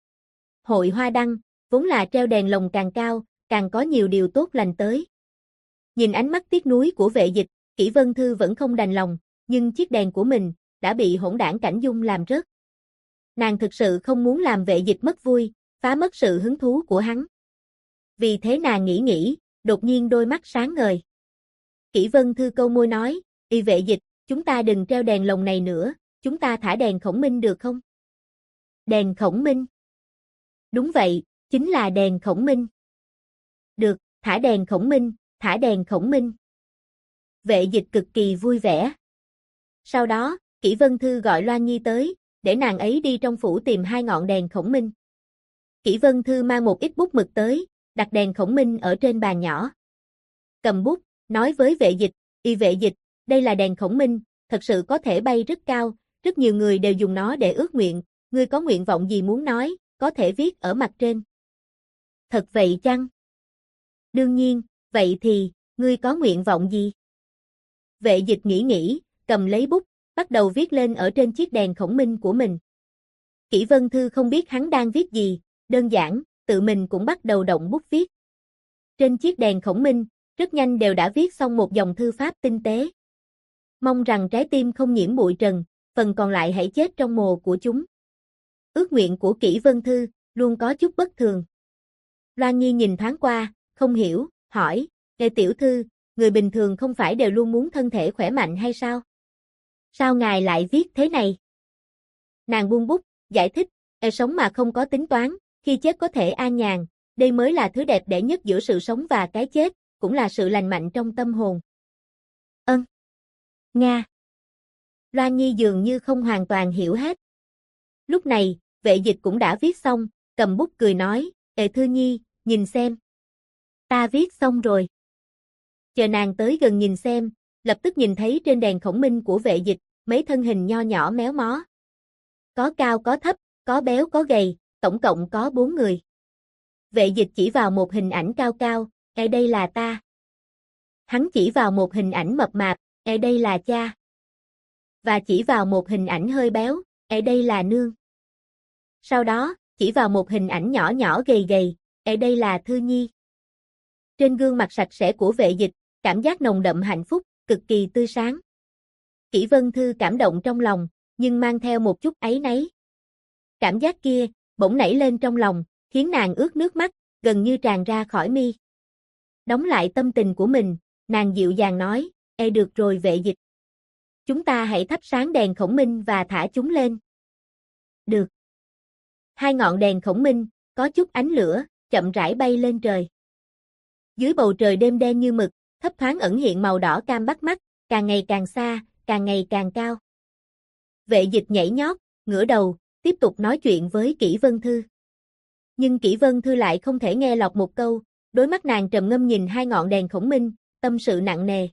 Hội Hoa Đăng, vốn là treo đèn lồng càng cao, càng có nhiều điều tốt lành tới. Nhìn ánh mắt tiếc nuối của Vệ Dịch, Kỷ Vân Thư vẫn không đành lòng, nhưng chiếc đèn của mình đã bị hỗn đảng Cảnh Dung làm rớt. Nàng thực sự không muốn làm Vệ Dịch mất vui, phá mất sự hứng thú của hắn. Vì thế nàng nghĩ, đột nhiên đôi mắt sáng ngời. Kỷ Vân Thư câu môi nói, Vệ Dịch, chúng ta đừng treo đèn lồng này nữa, chúng ta thả đèn khổng minh được không? Đèn khổng minh? Đúng vậy, chính là đèn khổng minh. Được, thả đèn khổng minh, thả đèn khổng minh. Vệ Dịch cực kỳ vui vẻ. Sau đó, Kỷ Vân Thư gọi Loan Nhi tới, để nàng ấy đi trong phủ tìm 2 ngọn đèn khổng minh. Kỷ Vân Thư mang một ít bút mực tới, đặt đèn khổng minh ở trên bàn nhỏ. Cầm bút, nói với vệ dịch, vệ dịch, đây là đèn khổng minh, thật sự có thể bay rất cao, rất nhiều người đều dùng nó để ước nguyện, ngươi có nguyện vọng gì muốn nói, có thể viết ở mặt trên. Thật vậy chăng? Đương nhiên, vậy thì, ngươi có nguyện vọng gì? Vệ dịch nghĩ, cầm lấy bút, bắt đầu viết lên ở trên chiếc đèn khổng minh của mình. Kỷ Vân Thư không biết hắn đang viết gì, đơn giản, tự mình cũng bắt đầu động bút viết. Trên chiếc đèn khổng minh, rất nhanh đều đã viết xong một dòng thư pháp tinh tế. Mong rằng trái tim không nhiễm bụi trần, phần còn lại hãy chết trong mồ của chúng. Ước nguyện của Kỷ Vân Thư, luôn có chút bất thường. Loan Nhi nhìn thoáng qua, không hiểu, hỏi, tiểu thư, người bình thường không phải đều luôn muốn thân thể khỏe mạnh hay sao? Sao ngài lại viết thế này? Nàng buông bút, giải thích, sống mà không có tính toán, khi chết có thể an nhàn, đây mới là thứ đẹp đẽ nhất giữa sự sống và cái chết, cũng là sự lành mạnh trong tâm hồn. Nga. Loan Nhi dường như không hoàn toàn hiểu hết. Lúc này, vệ dịch cũng đã viết xong, cầm bút cười nói, Thư Nhi, nhìn xem. Ta viết xong rồi. Chờ nàng tới gần nhìn xem, lập tức nhìn thấy trên đèn khổng minh của vệ dịch, mấy thân hình nho nhỏ méo mó. Có cao có thấp, có béo có gầy, tổng cộng có 4 người. Vệ dịch chỉ vào một hình ảnh cao cao, đây là ta. Hắn chỉ vào một hình ảnh mập mạp, đây là cha. Và chỉ vào một hình ảnh hơi béo, đây là nương. Sau đó, chỉ vào một hình ảnh nhỏ nhỏ gầy gầy, đây là Thư Nhi. Trên gương mặt sạch sẽ của vệ dịch, cảm giác nồng đậm hạnh phúc, cực kỳ tươi sáng. Kỷ Vân Thư cảm động trong lòng, nhưng mang theo một chút áy náy. Cảm giác kia, bỗng nảy lên trong lòng, khiến nàng ướt nước mắt, gần như tràn ra khỏi mi. Đóng lại tâm tình của mình, nàng dịu dàng nói, được rồi vệ dịch. Chúng ta hãy thắp sáng đèn khổng minh và thả chúng lên. Được. 2 ngọn đèn khổng minh, có chút ánh lửa, chậm rãi bay lên trời. Dưới bầu trời đêm đen như mực, thấp thoáng ẩn hiện màu đỏ cam bắt mắt, càng ngày càng xa, càng ngày càng cao. Vệ dịch nhảy nhót, ngửa đầu, tiếp tục nói chuyện với Kỷ Vân Thư. Nhưng Kỷ Vân Thư lại không thể nghe lọt một câu, đôi mắt nàng trầm ngâm nhìn 2 ngọn đèn khổng minh, tâm sự nặng nề.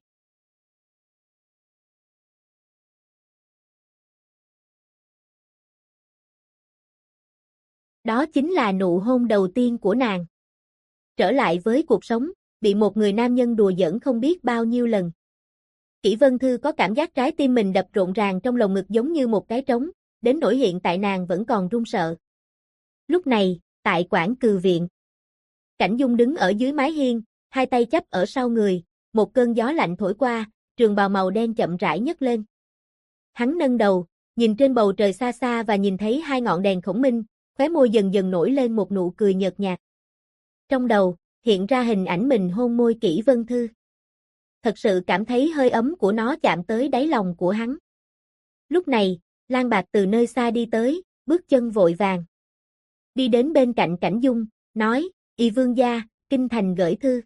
Đó chính là nụ hôn đầu tiên của nàng. Trở lại với cuộc sống, bị một người nam nhân đùa giỡn không biết bao nhiêu lần. Kỷ Vân Thư có cảm giác trái tim mình đập rộn ràng trong lồng ngực giống như một cái trống, đến nỗi hiện tại nàng vẫn còn run sợ. Lúc này, tại Quảng Cừ viện, Cảnh Dung đứng ở dưới mái hiên, hai tay chắp ở sau người, một cơn gió lạnh thổi qua, trường bào màu đen chậm rãi nhấc lên. Hắn nâng đầu, nhìn trên bầu trời xa xa và nhìn thấy 2 ngọn đèn khổng minh, khóe môi dần dần nổi lên một nụ cười nhợt nhạt. Trong đầu, hiện ra hình ảnh mình hôn môi Kỷ Vân Thư. Thật sự cảm thấy hơi ấm của nó chạm tới đáy lòng của hắn. Lúc này, Lan Bạc từ nơi xa đi tới, bước chân vội vàng. Đi đến bên cạnh Cảnh Dung, nói, vương gia, kinh thành gửi thư.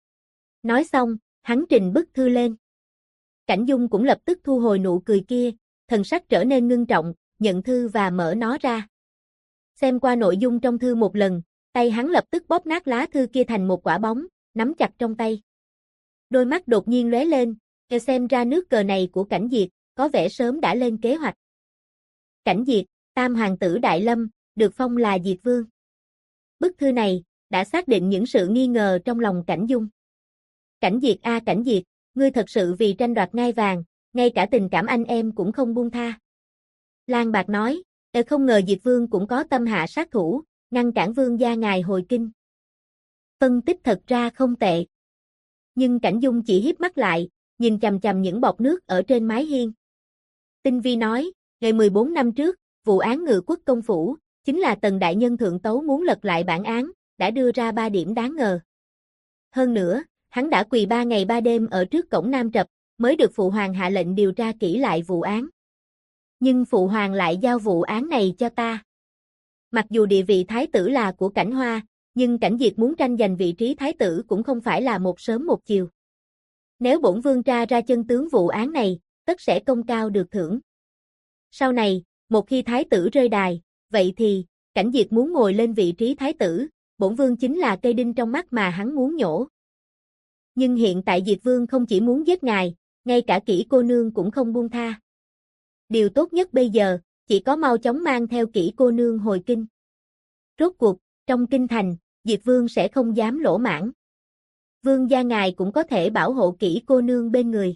Nói xong, hắn trình bức thư lên. Cảnh Dung cũng lập tức thu hồi nụ cười kia, thần sắc trở nên ngưng trọng, nhận thư và mở nó ra. Xem qua nội dung trong thư một lần, tay hắn lập tức bóp nát lá thư kia thành một quả bóng, nắm chặt trong tay. Đôi mắt đột nhiên lóe lên, xem ra nước cờ này của Cảnh Diệt, có vẻ sớm đã lên kế hoạch. Cảnh Diệt, tam hoàng tử Đại Lâm, được phong là Diệt Vương. Bức thư này, đã xác định những sự nghi ngờ trong lòng Cảnh Dung. Cảnh Diệt a Cảnh Diệt, ngươi thật sự vì tranh đoạt ngai vàng, ngay cả tình cảm anh em cũng không buông tha. Lan Bạc nói, không ngờ Diệt Vương cũng có tâm hạ sát thủ, ngăn cản vương gia ngài hồi kinh. Phân tích thật ra không tệ. Nhưng Cảnh Dung chỉ híp mắt lại, nhìn chằm chằm những bọt nước ở trên mái hiên. Tinh Vi nói, ngày 14 năm trước, vụ án Ngự Quốc công phủ, chính là Tần đại nhân thượng tấu muốn lật lại bản án, đã đưa ra 3 điểm đáng ngờ. Hơn nữa, hắn đã quỳ 3 ngày 3 đêm ở trước cổng Nam Trập, mới được phụ hoàng hạ lệnh điều tra kỹ lại vụ án. Nhưng phụ hoàng lại giao vụ án này cho ta. Mặc dù địa vị thái tử là của Cảnh Hoa, nhưng Cảnh Diệt muốn tranh giành vị trí thái tử cũng không phải là một sớm một chiều. Nếu bổn vương tra ra chân tướng vụ án này, tất sẽ công cao được thưởng. Sau này, một khi thái tử rơi đài, vậy thì, Cảnh Diệt muốn ngồi lên vị trí thái tử, bổn vương chính là cây đinh trong mắt mà hắn muốn nhổ. Nhưng hiện tại Diệt Vương không chỉ muốn giết ngài, ngay cả Kỷ cô nương cũng không buông tha. Điều tốt nhất bây giờ, chỉ có mau chóng mang theo Kỷ cô nương hồi kinh. Rốt cuộc, trong kinh thành, Diệt Vương sẽ không dám lỗ mãng. Vương gia ngài cũng có thể bảo hộ Kỷ cô nương bên người.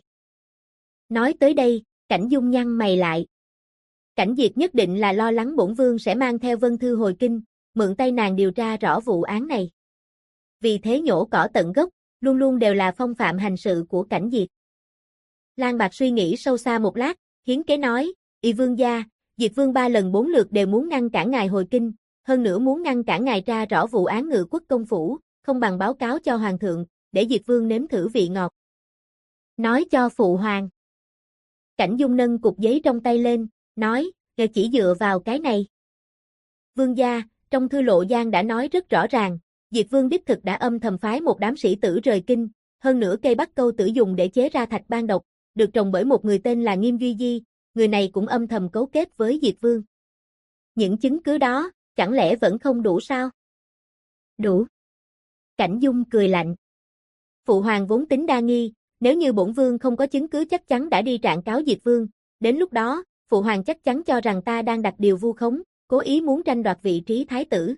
Nói tới đây, Cảnh Dung nhăn mày lại. Cảnh Diệt nhất định là lo lắng bổn vương sẽ mang theo Vân Thư hồi kinh, mượn tay nàng điều tra rõ vụ án này. Vì thế nhổ cỏ tận gốc, luôn luôn đều là phong phạm hành sự của Cảnh Diệt. Lan Bạc suy nghĩ sâu xa một lát, hiến kế nói, "Y vương gia, Diệt Vương 3 lần 4 lượt đều muốn ngăn cản ngài hồi kinh, hơn nữa muốn ngăn cản ngài tra rõ vụ án Ngự Quốc công phủ, không bằng báo cáo cho hoàng thượng, để Diệt Vương nếm thử vị ngọt." Nói cho phụ hoàng. Cảnh Dung nâng cục giấy trong tay lên, nói, "Chỉ dựa vào cái này." Vương gia, trong thư Lộ Giang đã nói rất rõ ràng, Diệt Vương đích thực đã âm thầm phái một đám sĩ tử rời kinh, hơn nữa cây Bắc Câu tử dùng để chế ra thạch ban độc, được trồng bởi một người tên là Nghiêm Duy Di, người này cũng âm thầm cấu kết với Diệt Vương. Những chứng cứ đó, chẳng lẽ vẫn không đủ sao? Đủ. Cảnh Dung cười lạnh. Phụ hoàng vốn tính đa nghi, nếu như bổn vương không có chứng cứ chắc chắn đã đi trạng cáo Diệt Vương, đến lúc đó, phụ hoàng chắc chắn cho rằng ta đang đặt điều vu khống, cố ý muốn tranh đoạt vị trí thái tử.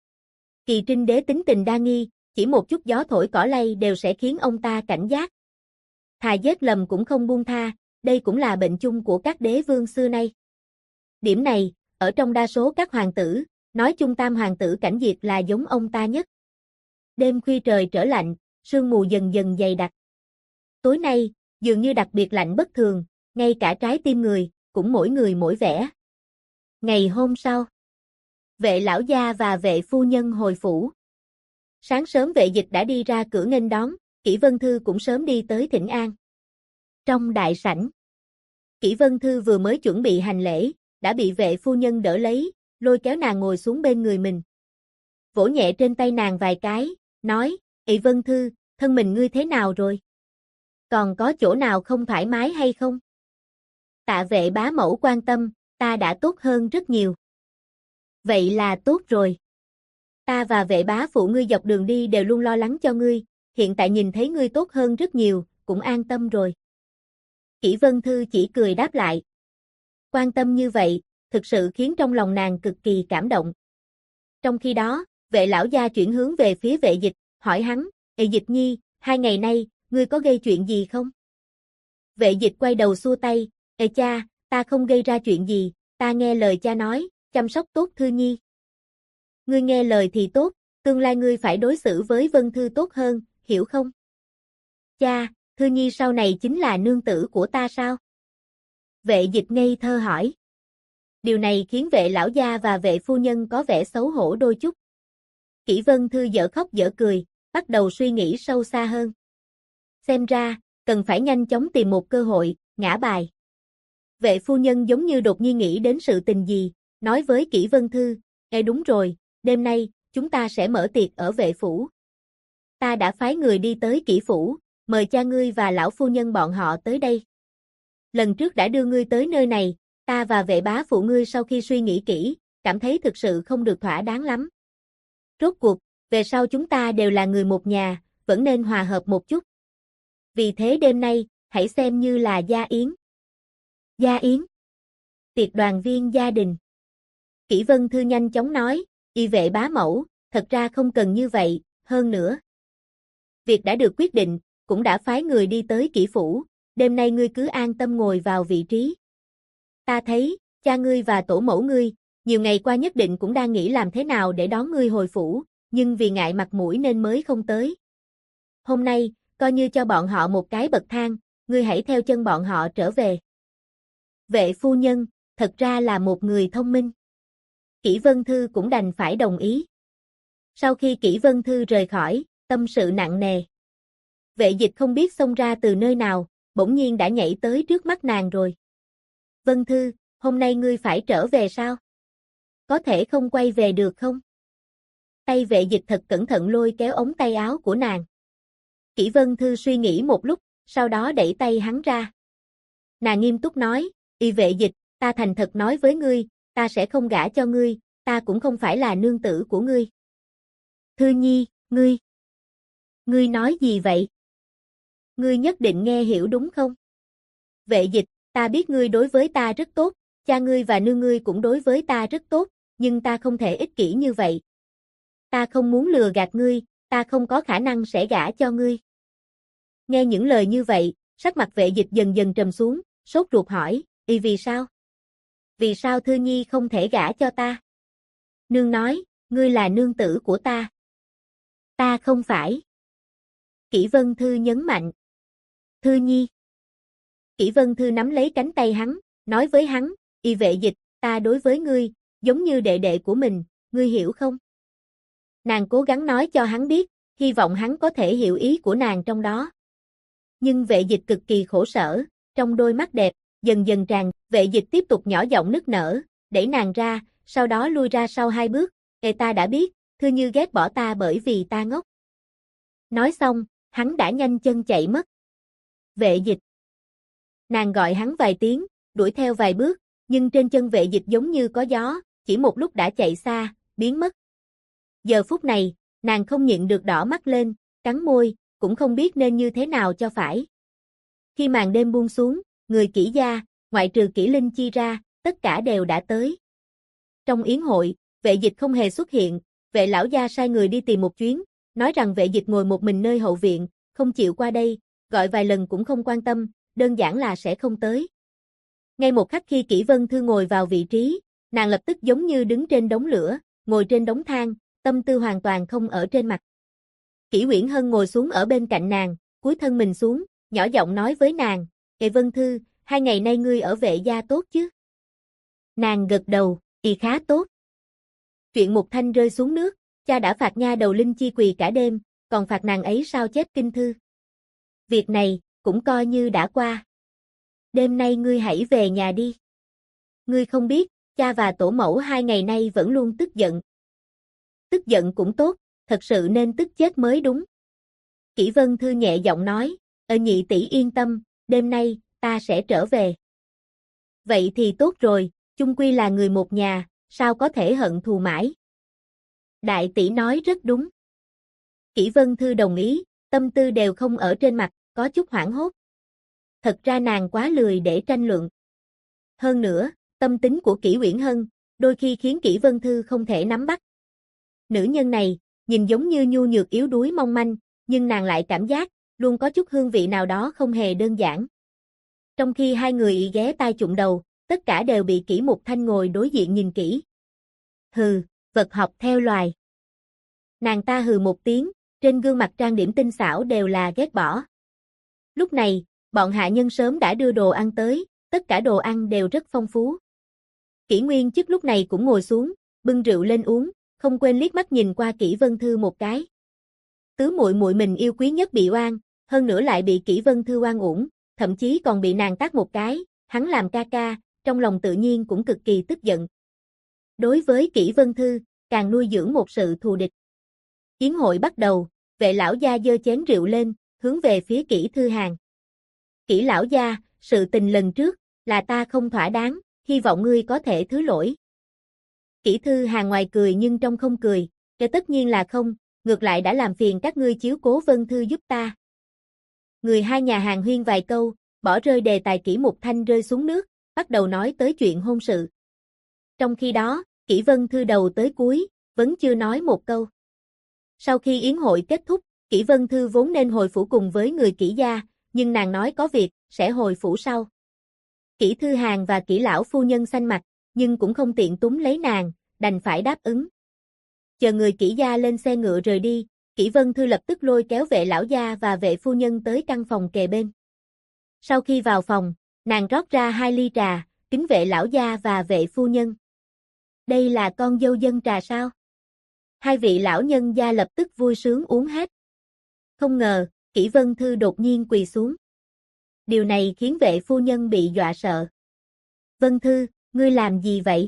Kỳ Trinh đế tính tình đa nghi, chỉ một chút gió thổi cỏ lay đều sẽ khiến ông ta cảnh giác. Thà giết lầm cũng không buông tha, đây cũng là bệnh chung của các đế vương xưa nay. Điểm này, ở trong đa số các hoàng tử, nói chung tam hoàng tử Cảnh Diệt là giống ông ta nhất. Đêm khuya trời trở lạnh, sương mù dần dần dày đặc. Tối nay, dường như đặc biệt lạnh bất thường, ngay cả trái tim người, cũng mỗi người mỗi vẻ. Ngày hôm sau, Vệ lão gia và Vệ phu nhân hồi phủ. Sáng sớm Vệ Dịch đã đi ra cửa nghênh đón, Kỷ Vân Thư cũng sớm đi tới thỉnh an. Trong đại sảnh, Kỷ Vân Thư vừa mới chuẩn bị hành lễ, đã bị Vệ phu nhân đỡ lấy, lôi kéo nàng ngồi xuống bên người mình. Vỗ nhẹ trên tay nàng vài cái, nói, "Kỷ Vân Thư, thân mình ngươi thế nào rồi? Còn có chỗ nào không thoải mái hay không?" "Tạ Vệ bá mẫu quan tâm, ta đã tốt hơn rất nhiều." "Vậy là tốt rồi. Ta và Vệ bá phụ ngươi dọc đường đi đều luôn lo lắng cho ngươi, hiện tại nhìn thấy ngươi tốt hơn rất nhiều, cũng an tâm rồi." Kỷ Vân Thư chỉ cười đáp lại. Quan tâm như vậy, thực sự khiến trong lòng nàng cực kỳ cảm động. Trong khi đó, Vệ lão gia chuyển hướng về phía Vệ Dịch, hỏi hắn, "Ê Dịch nhi, 2 ngày nay, ngươi có gây chuyện gì không?" Vệ Dịch quay đầu xua tay, "Ê cha, ta không gây ra chuyện gì, ta nghe lời cha nói, chăm sóc tốt Thư nhi." "Ngươi nghe lời thì tốt, tương lai ngươi phải đối xử với Vân Thư tốt hơn, hiểu không?" "Cha, Thư nhi sau này chính là nương tử của ta sao?" Vệ Dịch ngây thơ hỏi. Điều này khiến Vệ lão gia và Vệ phu nhân có vẻ xấu hổ đôi chút. Kỷ Vân Thư dở khóc dở cười, bắt đầu suy nghĩ sâu xa hơn. Xem ra, cần phải nhanh chóng tìm một cơ hội, ngã bài. Vệ phu nhân giống như đột nhiên nghĩ đến sự tình gì, nói với Kỷ Vân Thư, "Ê đúng rồi, đêm nay, chúng ta sẽ mở tiệc ở Vệ phủ. Ta đã phái người đi tới Kỷ phủ, mời cha ngươi và lão phu nhân bọn họ tới đây. Lần trước đã đưa ngươi tới nơi này, ta và Vệ bá phụ ngươi sau khi suy nghĩ kỹ, cảm thấy thực sự không được thỏa đáng lắm. Rốt cuộc, về sau chúng ta đều là người một nhà, vẫn nên hòa hợp một chút. Vì thế đêm nay, hãy xem như là gia yến." "Gia yến?" "Tiệc đoàn viên gia đình." Kỷ Vân Thư nhanh chóng nói, "Y Vệ bá mẫu, thật ra không cần như vậy, hơn nữa. Việc đã được quyết định, cũng đã phái người đi tới Kỷ phủ, đêm nay ngươi cứ an tâm ngồi vào vị trí. Ta thấy, cha ngươi và tổ mẫu ngươi, nhiều ngày qua nhất định cũng đang nghĩ làm thế nào để đón ngươi hồi phủ, nhưng vì ngại mặt mũi nên mới không tới. Hôm nay, coi như cho bọn họ một cái bậc thang, ngươi hãy theo chân bọn họ trở về." Vệ phu nhân, thật ra là một người thông minh. Kỷ Vân Thư cũng đành phải đồng ý. Sau khi Kỷ Vân Thư rời khỏi, tâm sự nặng nề. Vệ Dịch không biết xông ra từ nơi nào, bỗng nhiên đã nhảy tới trước mắt nàng rồi. "Vân Thư, hôm nay ngươi phải trở về sao? Có thể không quay về được không?" Tay Vệ Dịch thật cẩn thận lôi kéo ống tay áo của nàng. Kỷ Vân Thư suy nghĩ một lúc, sau đó đẩy tay hắn ra. Nàng nghiêm túc nói, "Y Vệ Dịch, ta thành thật nói với ngươi, ta sẽ không gả cho ngươi, ta cũng không phải là nương tử của ngươi. Thư Nhi, ngươi nói gì vậy? Ngươi nhất định nghe hiểu đúng không? Vệ Dịch, ta biết ngươi đối với ta rất tốt, cha ngươi và nương ngươi cũng đối với ta rất tốt, nhưng ta không thể ích kỷ như vậy. Ta không muốn lừa gạt ngươi, ta không có khả năng sẽ gả cho ngươi. Nghe những lời như vậy, sắc mặt Vệ Dịch dần dần trầm xuống, sốt ruột hỏi, vì sao? Vì sao Thư Nhi không thể gả cho ta? Nương nói, ngươi là nương tử của ta. Ta không phải. Kỷ Vân Thư nhấn mạnh. Thư Nhi. Kỷ Vân Thư nắm lấy cánh tay hắn, nói với hắn, Vệ Dịch, ta đối với ngươi, giống như đệ đệ của mình, ngươi hiểu không? Nàng cố gắng nói cho hắn biết, hy vọng hắn có thể hiểu ý của nàng trong đó. Nhưng Vệ Dịch cực kỳ khổ sở, trong đôi mắt đẹp, dần dần tràn, Vệ Dịch tiếp tục nhỏ giọng nức nở, đẩy nàng ra, sau đó lui ra sau 2 bước, ta đã biết, Thư Như ghét bỏ ta bởi vì ta ngốc. Nói xong, hắn đã nhanh chân chạy mất. Vệ Dịch. Nàng gọi hắn vài tiếng, đuổi theo vài bước, nhưng trên chân Vệ Dịch giống như có gió, chỉ một lúc đã chạy xa, biến mất. Giờ phút này, nàng không nhịn được đỏ mắt lên, cắn môi, cũng không biết nên như thế nào cho phải. Khi màn đêm buông xuống, người Kỷ gia, ngoại trừ Kỷ Linh Chi ra, tất cả đều đã tới. Trong yến hội, Vệ Dịch không hề xuất hiện, Vệ lão gia sai người đi tìm một chuyến, nói rằng Vệ Dịch ngồi một mình nơi hậu viện, không chịu qua đây, gọi vài lần cũng không quan tâm, đơn giản là sẽ không tới. Ngay một khắc khi Kỷ Vân Thư ngồi vào vị trí, nàng lập tức giống như đứng trên đống lửa, ngồi trên đống than, tâm tư hoàn toàn không ở trên mặt. Kỷ Uyển Hân ngồi xuống ở bên cạnh nàng, cúi thân mình xuống, nhỏ giọng nói với nàng, Vân Thư, 2 ngày nay ngươi ở Vệ gia tốt chứ? Nàng gật đầu, khá tốt. Chuyện Mục Thanh rơi xuống nước, cha đã phạt nha đầu Linh Chi quỳ cả đêm, còn phạt nàng ấy sao chép kinh thư. Việc này, cũng coi như đã qua. Đêm nay ngươi hãy về nhà đi. Ngươi không biết, cha và tổ mẫu 2 ngày nay vẫn luôn tức giận. Tức giận cũng tốt, thật sự nên tức chết mới đúng. Kỷ Vân Thư nhẹ giọng nói, nhị tỷ yên tâm, đêm nay, ta sẽ trở về. Vậy thì tốt rồi, chung quy là người một nhà, sao có thể hận thù mãi. Đại tỷ nói rất đúng. Kỷ Vân Thư đồng ý, tâm tư đều không ở trên mặt, có chút hoảng hốt. Thật ra nàng quá lười để tranh luận. Hơn nữa, tâm tính của Kỷ Uyển Hân, đôi khi khiến Kỷ Vân Thư không thể nắm bắt. Nữ nhân này, nhìn giống như nhu nhược yếu đuối mong manh, nhưng nàng lại cảm giác, luôn có chút hương vị nào đó không hề đơn giản. Trong khi 2 người ghé tai chụng đầu, tất cả đều bị Kỷ Mục Thanh ngồi đối diện nhìn kỹ. Hừ, vật học theo loài. Nàng ta hừ một tiếng, trên gương mặt trang điểm tinh xảo đều là ghét bỏ. Lúc này, bọn hạ nhân sớm đã đưa đồ ăn tới, tất cả đồ ăn đều rất phong phú. Kỷ Nguyên Chức lúc này cũng ngồi xuống, bưng rượu lên uống, không quên liếc mắt nhìn qua Kỷ Vân Thư một cái. Tứ muội muội mình yêu quý nhất bị oan, hơn nữa lại bị Kỷ Vân Thư oan uổng, thậm chí còn bị nàng tát một cái, hắn làm ca ca, trong lòng tự nhiên cũng cực kỳ tức giận. Đối với Kỷ Vân Thư, càng nuôi dưỡng một sự thù địch. Yến hội bắt đầu, Vệ lão gia giơ chén rượu lên, hướng về phía Kỷ Thư Hàn. Kỷ lão gia, sự tình lần trước, là ta không thỏa đáng, hy vọng ngươi có thể thứ lỗi. Kỷ Thư Hàn ngoài cười nhưng trong không cười, tất nhiên là không, ngược lại đã làm phiền các ngươi chiếu cố Vân Thư giúp ta. Người hai nhà hàn huyên vài câu, bỏ rơi đề tài Kỷ Mục Thanh rơi xuống nước, bắt đầu nói tới chuyện hôn sự. Trong khi đó, Kỷ Vân Thư đầu tới cuối, vẫn chưa nói một câu. Sau khi yến hội kết thúc, Kỷ Vân Thư vốn nên hồi phủ cùng với người Kỷ gia, nhưng nàng nói có việc, sẽ hồi phủ sau. Kỷ Thư Hàn và Kỷ lão phu nhân xanh mặt, nhưng cũng không tiện túm lấy nàng, đành phải đáp ứng. Chờ người Kỷ gia lên xe ngựa rời đi, Kỷ Vân Thư lập tức lôi kéo Vệ lão gia và Vệ phu nhân tới căn phòng kề bên. Sau khi vào phòng, nàng rót ra 2 ly trà, kính Vệ lão gia và Vệ phu nhân. Đây là con dâu dân trà sao? 2 vị lão nhân gia lập tức vui sướng uống hết. Không ngờ, Kỷ Vân Thư đột nhiên quỳ xuống. Điều này khiến Vệ phu nhân bị dọa sợ. Vân Thư, ngươi làm gì vậy?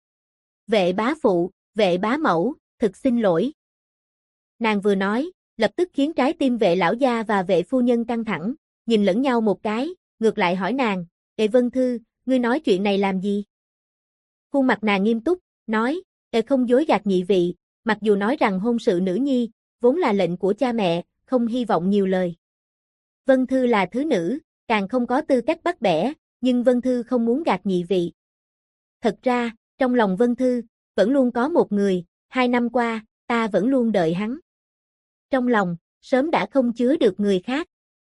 Vệ bá phụ, Vệ bá mẫu, thực xin lỗi. Nàng vừa nói, lập tức khiến trái tim Vệ lão gia và Vệ phu nhân căng thẳng, nhìn lẫn nhau một cái, ngược lại hỏi nàng, Vân Thư, ngươi nói chuyện này làm gì? Khuôn mặt nàng nghiêm túc, nói, Không dối gạt nhị vị, mặc dù nói rằng hôn sự nữ nhi, vốn là lệnh của cha mẹ, không hy vọng nhiều lời. Vân Thư là thứ nữ, càng không có tư cách bắt bẻ, nhưng Vân Thư không muốn gạt nhị vị. Thật ra, trong lòng Vân Thư, vẫn luôn có một người, 2 năm qua, ta vẫn luôn đợi hắn. Trong lòng, sớm đã không chứa được người khác.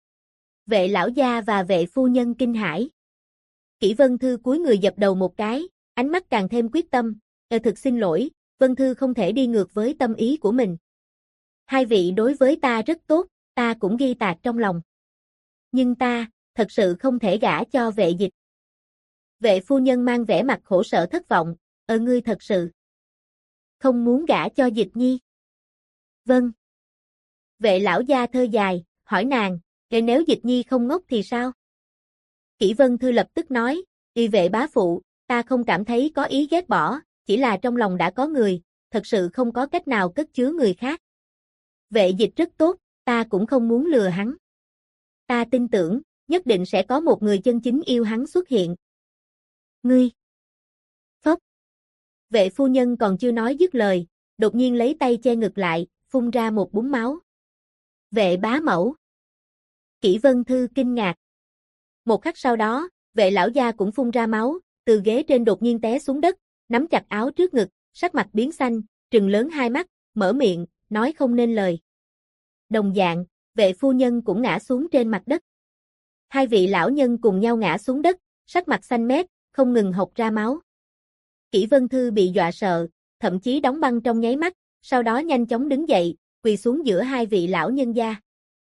Vệ lão gia và vệ phu nhân kinh hãi. Kỷ Vân Thư cúi người dập đầu một cái, ánh mắt càng thêm quyết tâm. Thực xin lỗi, Vân Thư không thể đi ngược với tâm ý của mình. Hai vị đối với ta rất tốt, ta cũng ghi tạc trong lòng. Nhưng ta, thật sự không thể gả cho vệ dịch. Vệ phu nhân mang vẻ mặt khổ sở thất vọng, ngươi thật sự không muốn gả cho Dịch Nhi. Vâng. Vệ lão gia thơ dài, hỏi nàng, nếu Dịch Nhi không ngốc thì sao? Kỷ Vân Thư lập tức nói, vệ bá phụ, ta không cảm thấy có ý ghét bỏ, chỉ là trong lòng đã có người, thật sự không có cách nào cất chứa người khác. Vệ dịch rất tốt, ta cũng không muốn lừa hắn. Ta tin tưởng, nhất định sẽ có một người chân chính yêu hắn xuất hiện. Ngươi! Phốc! Vệ phu nhân còn chưa nói dứt lời, đột nhiên lấy tay che ngực lại, phun ra một búng máu. Vệ bá mẫu! Kỷ Vân Thư kinh ngạc. Một khắc sau đó, vệ lão gia cũng phun ra máu, từ ghế trên đột nhiên té xuống đất, nắm chặt áo trước ngực, sắc mặt biến xanh, trừng lớn hai mắt, mở miệng, nói không nên lời. Đồng dạng, vệ phu nhân cũng ngã xuống trên mặt đất. Hai vị lão nhân cùng nhau ngã xuống đất, sắc mặt xanh mét, không ngừng hộc ra máu. Kỷ Vân Thư bị dọa sợ, thậm chí đóng băng trong nháy mắt, sau đó nhanh chóng đứng dậy, quỳ xuống giữa hai vị lão nhân gia.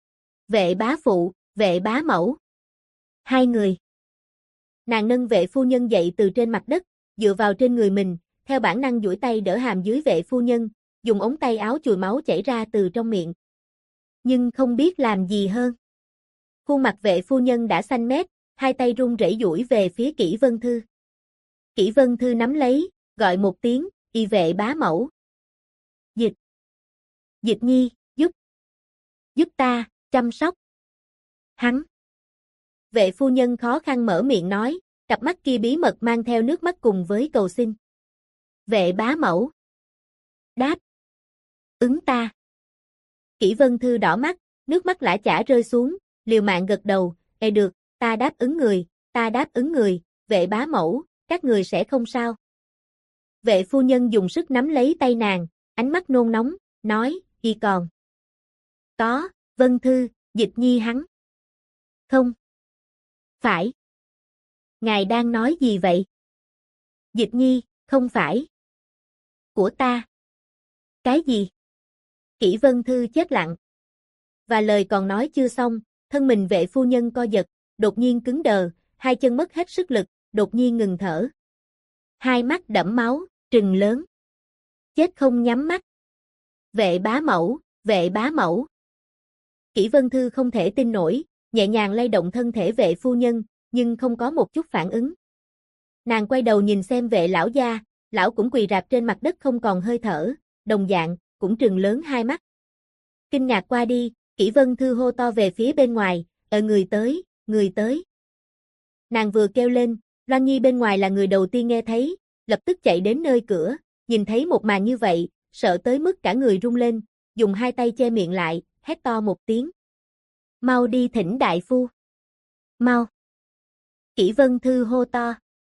Vệ bá phụ, vệ bá mẫu. Hai người. Nàng nâng vệ phu nhân dậy từ trên mặt đất, dựa vào trên người mình, theo bản năng duỗi tay đỡ hàm dưới vệ phu nhân, dùng ống tay áo chùi máu chảy ra từ trong miệng. Nhưng không biết làm gì hơn. Khuôn mặt vệ phu nhân đã xanh mét, hai tay run rẩy duỗi về phía Kỷ Vân Thư. Kỷ Vân Thư nắm lấy, gọi một tiếng, vệ bá mẫu. Dịch. Dịch Nhi, giúp ta, chăm sóc. Hắn. Vệ phu nhân khó khăn mở miệng nói, cặp mắt kia bí mật mang theo nước mắt cùng với cầu xin. Vệ bá mẫu. Đáp. Ứng ta. Kỷ Vân Thư đỏ mắt, nước mắt lã chả rơi xuống, liều mạng gật đầu, được, ta đáp ứng người, vệ bá mẫu, các người sẽ không sao. Vệ phu nhân dùng sức nắm lấy tay nàng, ánh mắt nôn nóng, nói, còn. Có, Vân Thư, Dịch Nhi hắn. Không. Phải. Ngài đang nói gì vậy? Dịch Nhi, không phải. Của ta. Cái gì? Kỷ Vân Thư chết lặng. Và lời còn nói chưa xong, thân mình vệ phu nhân co giật, đột nhiên cứng đờ, hai chân mất hết sức lực, đột nhiên ngừng thở. Hai mắt đẫm máu, trừng lớn. Chết không nhắm mắt. Vệ bá mẫu, vệ bá mẫu. Kỷ Vân Thư không thể tin nổi, nhẹ nhàng lay động thân thể vệ phu nhân, nhưng không có một chút phản ứng. Nàng quay đầu nhìn xem vệ lão gia, lão cũng quỳ rạp trên mặt đất không còn hơi thở, đồng dạng, cũng trừng lớn hai mắt. Kinh ngạc qua đi, Kỷ Vân Thư hô to về phía bên ngoài, người tới, người tới. Nàng vừa kêu lên, Loan Nhi bên ngoài là người đầu tiên nghe thấy, lập tức chạy đến nơi cửa, nhìn thấy một màn như vậy, sợ tới mức cả người run lên, dùng hai tay che miệng lại, hét to một tiếng. Mau đi thỉnh đại phu. Mau. Kỷ Vân Thư hô to.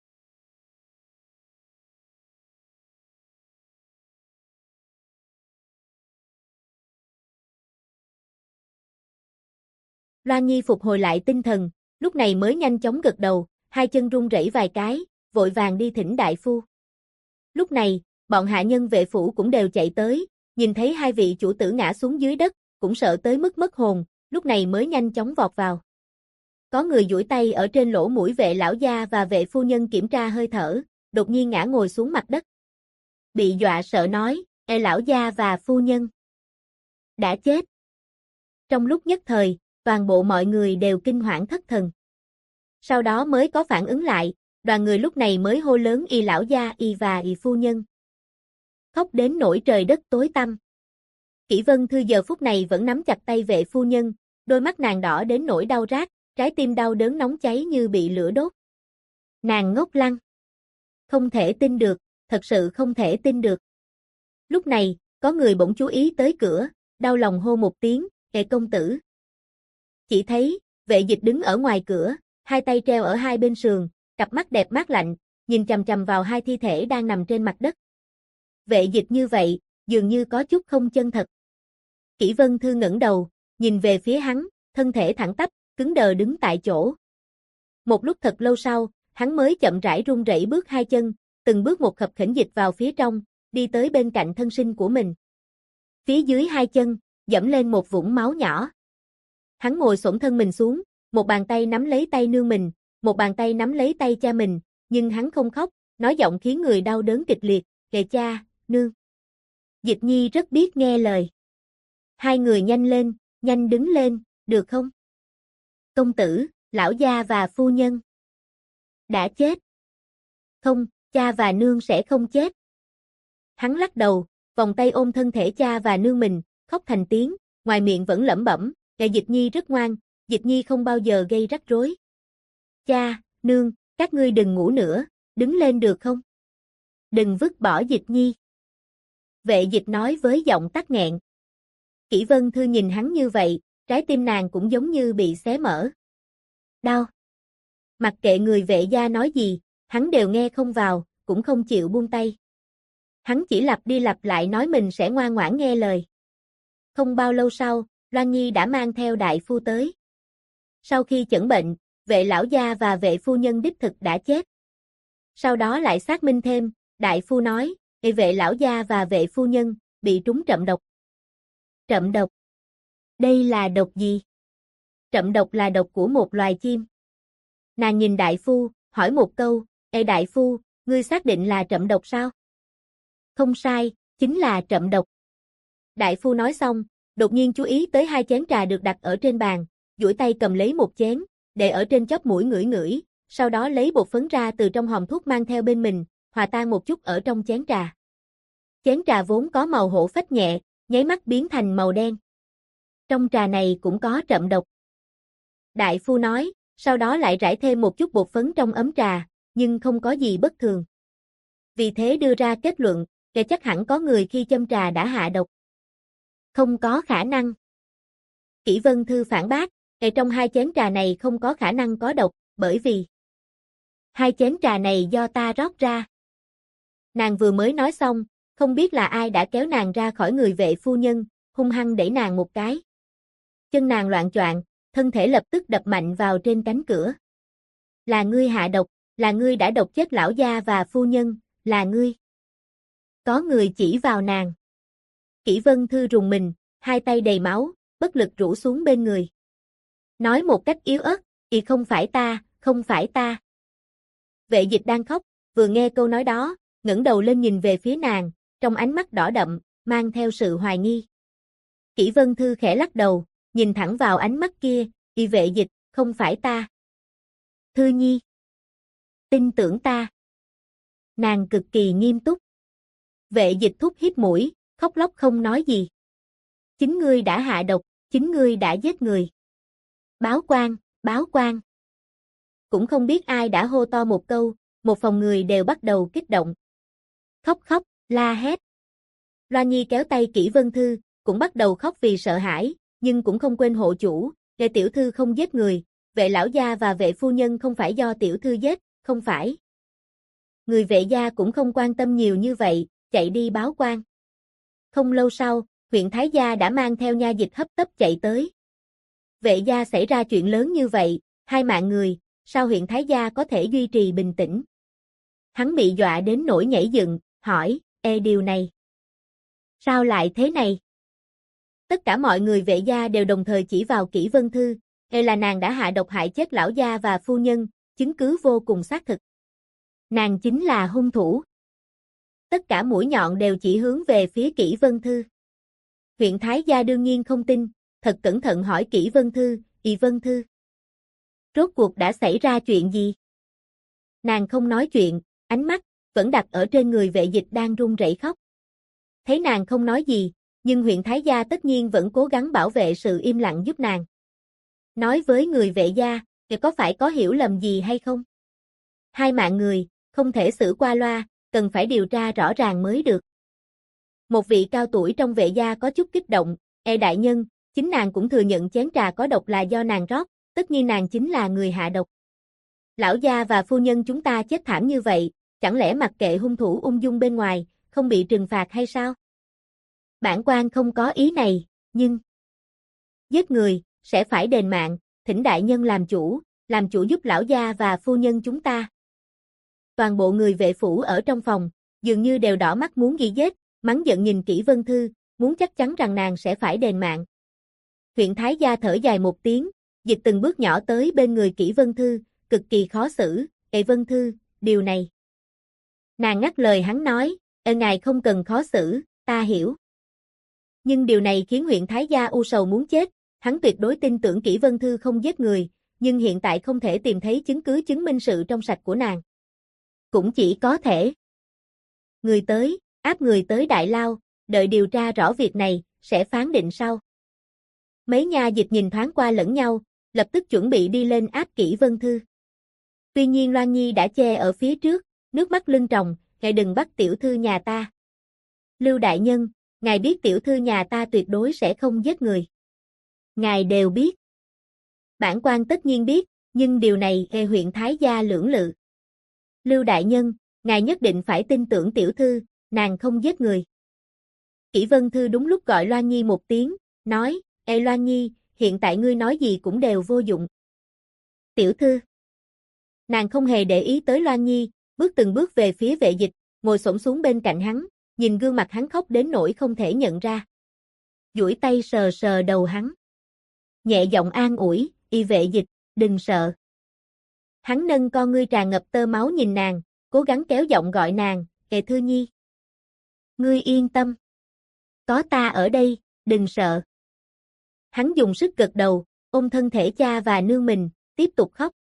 Loan Nhi phục hồi lại tinh thần, lúc này mới nhanh chóng gật đầu, hai chân run rẩy vài cái, vội vàng đi thỉnh đại phu. Lúc này, bọn hạ nhân vệ phủ cũng đều chạy tới, nhìn thấy hai vị chủ tử ngã xuống dưới đất, cũng sợ tới mức mất hồn, lúc này mới nhanh chóng vọt vào. Có người duỗi tay ở trên lỗ mũi vệ lão gia và vệ phu nhân kiểm tra hơi thở, đột nhiên ngã ngồi xuống mặt đất. Bị dọa sợ nói, lão gia và phu nhân đã chết. Trong lúc nhất thời, toàn bộ mọi người đều kinh hoảng thất thần. Sau đó mới có phản ứng lại, đoàn người lúc này mới hô lớn lão gia và phu nhân. Khóc đến nỗi trời đất tối tăm. Kỷ Vân Thư giờ phút này vẫn nắm chặt tay vệ phu nhân, đôi mắt nàng đỏ đến nỗi đau rát, trái tim đau đớn nóng cháy như bị lửa đốt. Nàng ngốc lăng. Không thể tin được, thật sự không thể tin được. Lúc này, có người bỗng chú ý tới cửa, đau lòng hô một tiếng, "Kệ công tử." Chỉ thấy, Vệ Dịch đứng ở ngoài cửa, hai tay treo ở hai bên sườn, cặp mắt đẹp mát lạnh, nhìn chằm chằm vào hai thi thể đang nằm trên mặt đất. Vệ Dịch như vậy, dường như có chút không chân thật. Kỷ Vân Thư ngẩng đầu, nhìn về phía hắn, thân thể thẳng tắp, cứng đờ đứng tại chỗ. Một lúc thật lâu sau, hắn mới chậm rãi run rẩy bước hai chân, từng bước một khập khiễng dịch vào phía trong, đi tới bên cạnh thân sinh của mình. Phía dưới hai chân, dẫm lên một vũng máu nhỏ. Hắn ngồi xổm thân mình xuống, một bàn tay nắm lấy tay nương mình, một bàn tay nắm lấy tay cha mình, nhưng hắn không khóc, nói giọng khiến người đau đớn kịch liệt, "Kệ cha, nương." Dịch Nhi rất biết nghe lời. Hai người nhanh đứng lên, được không? Công tử, lão gia và phu nhân đã chết. Không, cha và nương sẽ không chết. Hắn lắc đầu, vòng tay ôm thân thể cha và nương mình, khóc thành tiếng, ngoài miệng vẫn lẩm bẩm, Dịch Nhi rất ngoan, Dịch Nhi không bao giờ gây rắc rối. Cha, nương, các ngươi đừng ngủ nữa, đứng lên được không? Đừng vứt bỏ Dịch Nhi. Vệ Dịch nói với giọng tắc nghẹn. Kỷ Vân Thư nhìn hắn như vậy, trái tim nàng cũng giống như bị xé mở. Đau. Mặc kệ người Vệ gia nói gì, hắn đều nghe không vào, cũng không chịu buông tay. Hắn chỉ lặp đi lặp lại nói mình sẽ ngoan ngoãn nghe lời. Không bao lâu sau, Loan Nhi đã mang theo đại phu tới. Sau khi chẩn bệnh, Vệ lão gia và Vệ phu nhân đích thực đã chết. Sau đó lại xác minh thêm, đại phu nói, Vệ lão gia và Vệ phu nhân bị trúng trậm độc. Trậm độc? Đây là độc gì? Trậm độc là độc của một loài chim. Nàng nhìn đại phu, hỏi một câu, đại phu, ngươi xác định là trậm độc sao? Không sai, chính là trậm độc. Đại phu nói xong, đột nhiên chú ý tới hai chén trà được đặt ở trên bàn, duỗi tay cầm lấy một chén, để ở trên chóp mũi ngửi ngửi, sau đó lấy bột phấn ra từ trong hòm thuốc mang theo bên mình, hòa tan một chút ở trong chén trà. Chén trà vốn có màu hổ phách nhẹ, nháy mắt biến thành màu đen. Trong trà này cũng có trậm độc. Đại phu nói, sau đó lại rải thêm một chút bột phấn trong ấm trà, nhưng không có gì bất thường. Vì thế đưa ra kết luận, chắc hẳn có người khi châm trà đã hạ độc. Không có khả năng. Kỷ Vân Thư phản bác, trong hai chén trà này không có khả năng có độc, bởi vì hai chén trà này do ta rót ra. Nàng vừa mới nói xong, không biết là ai đã kéo nàng ra khỏi người Vệ phu nhân, hung hăng đẩy nàng một cái. Chân nàng loạng choạng, thân thể lập tức đập mạnh vào trên cánh cửa. Là ngươi hạ độc, là ngươi đã độc chết lão gia và phu nhân, là ngươi. Có người chỉ vào nàng. Kỷ Vân Thư rùng mình, hai tay đầy máu, bất lực rũ xuống bên người. Nói một cách yếu ớt, không phải ta, không phải ta. Vệ Dịch đang khóc, vừa nghe câu nói đó, ngẩng đầu lên nhìn về phía nàng, trong ánh mắt đỏ đậm, mang theo sự hoài nghi. Kỷ Vân Thư khẽ lắc đầu, nhìn thẳng vào ánh mắt kia, Vệ Dịch, không phải ta. Thư Nhi. Tin tưởng ta. Nàng cực kỳ nghiêm túc. Vệ Dịch thúc hít mũi, khóc lóc không nói gì. Chính ngươi đã hạ độc, chính ngươi đã giết người. Báo quan, báo quan. Cũng không biết ai đã hô to một câu, một phòng người đều bắt đầu kích động. Khóc khóc, la hét. Loan Nhi kéo tay Kỷ Vân Thư, cũng bắt đầu khóc vì sợ hãi, nhưng cũng không quên hộ chủ, Vệ tiểu thư không giết người, Vệ lão gia và Vệ phu nhân không phải do tiểu thư giết, không phải. Người Vệ gia cũng không quan tâm nhiều như vậy, chạy đi báo quan. Không lâu sau, huyện Thái gia đã mang theo nha dịch hấp tấp chạy tới. Vệ gia xảy ra chuyện lớn như vậy, hai mạng người, sao huyện Thái gia có thể duy trì bình tĩnh? Hắn bị dọa đến nỗi nhảy dựng, hỏi, điều này. Sao lại thế này? Tất cả mọi người Vệ gia đều đồng thời chỉ vào Kỷ Vân Thư, là nàng đã hạ độc hại chết lão gia và phu nhân, chứng cứ vô cùng xác thực. Nàng chính là hung thủ. Tất cả mũi nhọn đều chỉ hướng về phía Kỷ Vân Thư. Huyện Thái gia đương nhiên không tin, thật cẩn thận hỏi Kỷ Vân Thư, Vân Thư. Rốt cuộc đã xảy ra chuyện gì? Nàng không nói chuyện, ánh mắt vẫn đặt ở trên người Vệ Dịch đang run rẩy khóc. Thấy nàng không nói gì, nhưng huyện Thái gia tất nhiên vẫn cố gắng bảo vệ sự im lặng giúp nàng. Nói với người Vệ gia, có phải có hiểu lầm gì hay không? Hai mạng người, không thể xử qua loa, cần phải điều tra rõ ràng mới được. Một vị cao tuổi trong vệ gia có chút kích động, đại nhân, chính nàng cũng thừa nhận chén trà có độc là do nàng rót, tất nhiên nàng chính là người hạ độc. Lão gia và phu nhân chúng ta chết thảm như vậy, chẳng lẽ mặc kệ hung thủ ung dung bên ngoài, không bị trừng phạt hay sao? Bản quan không có ý này, nhưng giết người, sẽ phải đền mạng, thỉnh đại nhân làm chủ giúp lão gia và phu nhân chúng ta. Toàn bộ người vệ phủ ở trong phòng, dường như đều đỏ mắt muốn ghi giết, mắng giận nhìn Kỷ Vân Thư, muốn chắc chắn rằng nàng sẽ phải đền mạng. Huyện Thái gia thở dài một tiếng, dịch từng bước nhỏ tới bên người Kỷ Vân Thư, cực kỳ khó xử, Vân Thư, điều này. Nàng ngắt lời hắn nói, ngài không cần khó xử, ta hiểu. Nhưng điều này khiến huyện Thái gia u sầu muốn chết, hắn tuyệt đối tin tưởng Kỷ Vân Thư không giết người, nhưng hiện tại không thể tìm thấy chứng cứ chứng minh sự trong sạch của nàng. Cũng chỉ có thể áp người tới đại lao, đợi điều tra rõ việc này, sẽ phán định sau. Mấy nha dịch nhìn thoáng qua lẫn nhau, lập tức chuẩn bị đi lên áp Kỷ Vân Thư. Tuy nhiên Loan Nhi đã che ở phía trước, nước mắt lưng tròng, ngài đừng bắt tiểu thư nhà ta. Lưu đại nhân, ngài biết tiểu thư nhà ta tuyệt đối sẽ không giết người. Ngài đều biết. Bản quan tất nhiên biết, nhưng điều này huyện Thái gia lưỡng lự. Lưu đại nhân, ngài nhất định phải tin tưởng tiểu thư, nàng không giết người. Kỷ Vân Thư đúng lúc gọi Loan Nhi một tiếng, nói, Loan Nhi, hiện tại ngươi nói gì cũng đều vô dụng. Tiểu thư. Nàng không hề để ý tới Loan Nhi, bước từng bước về phía vệ dịch, ngồi xổm xuống bên cạnh hắn, nhìn gương mặt hắn khóc đến nỗi không thể nhận ra. Duỗi tay sờ sờ đầu hắn. Nhẹ giọng an ủi, vệ dịch, đừng sợ. Hắn nâng con ngươi tràn ngập tơ máu nhìn nàng, cố gắng kéo giọng gọi nàng, Thư Nhi. Ngươi yên tâm. Có ta ở đây, đừng sợ. Hắn dùng sức gật đầu, ôm thân thể cha và nương mình, tiếp tục khóc.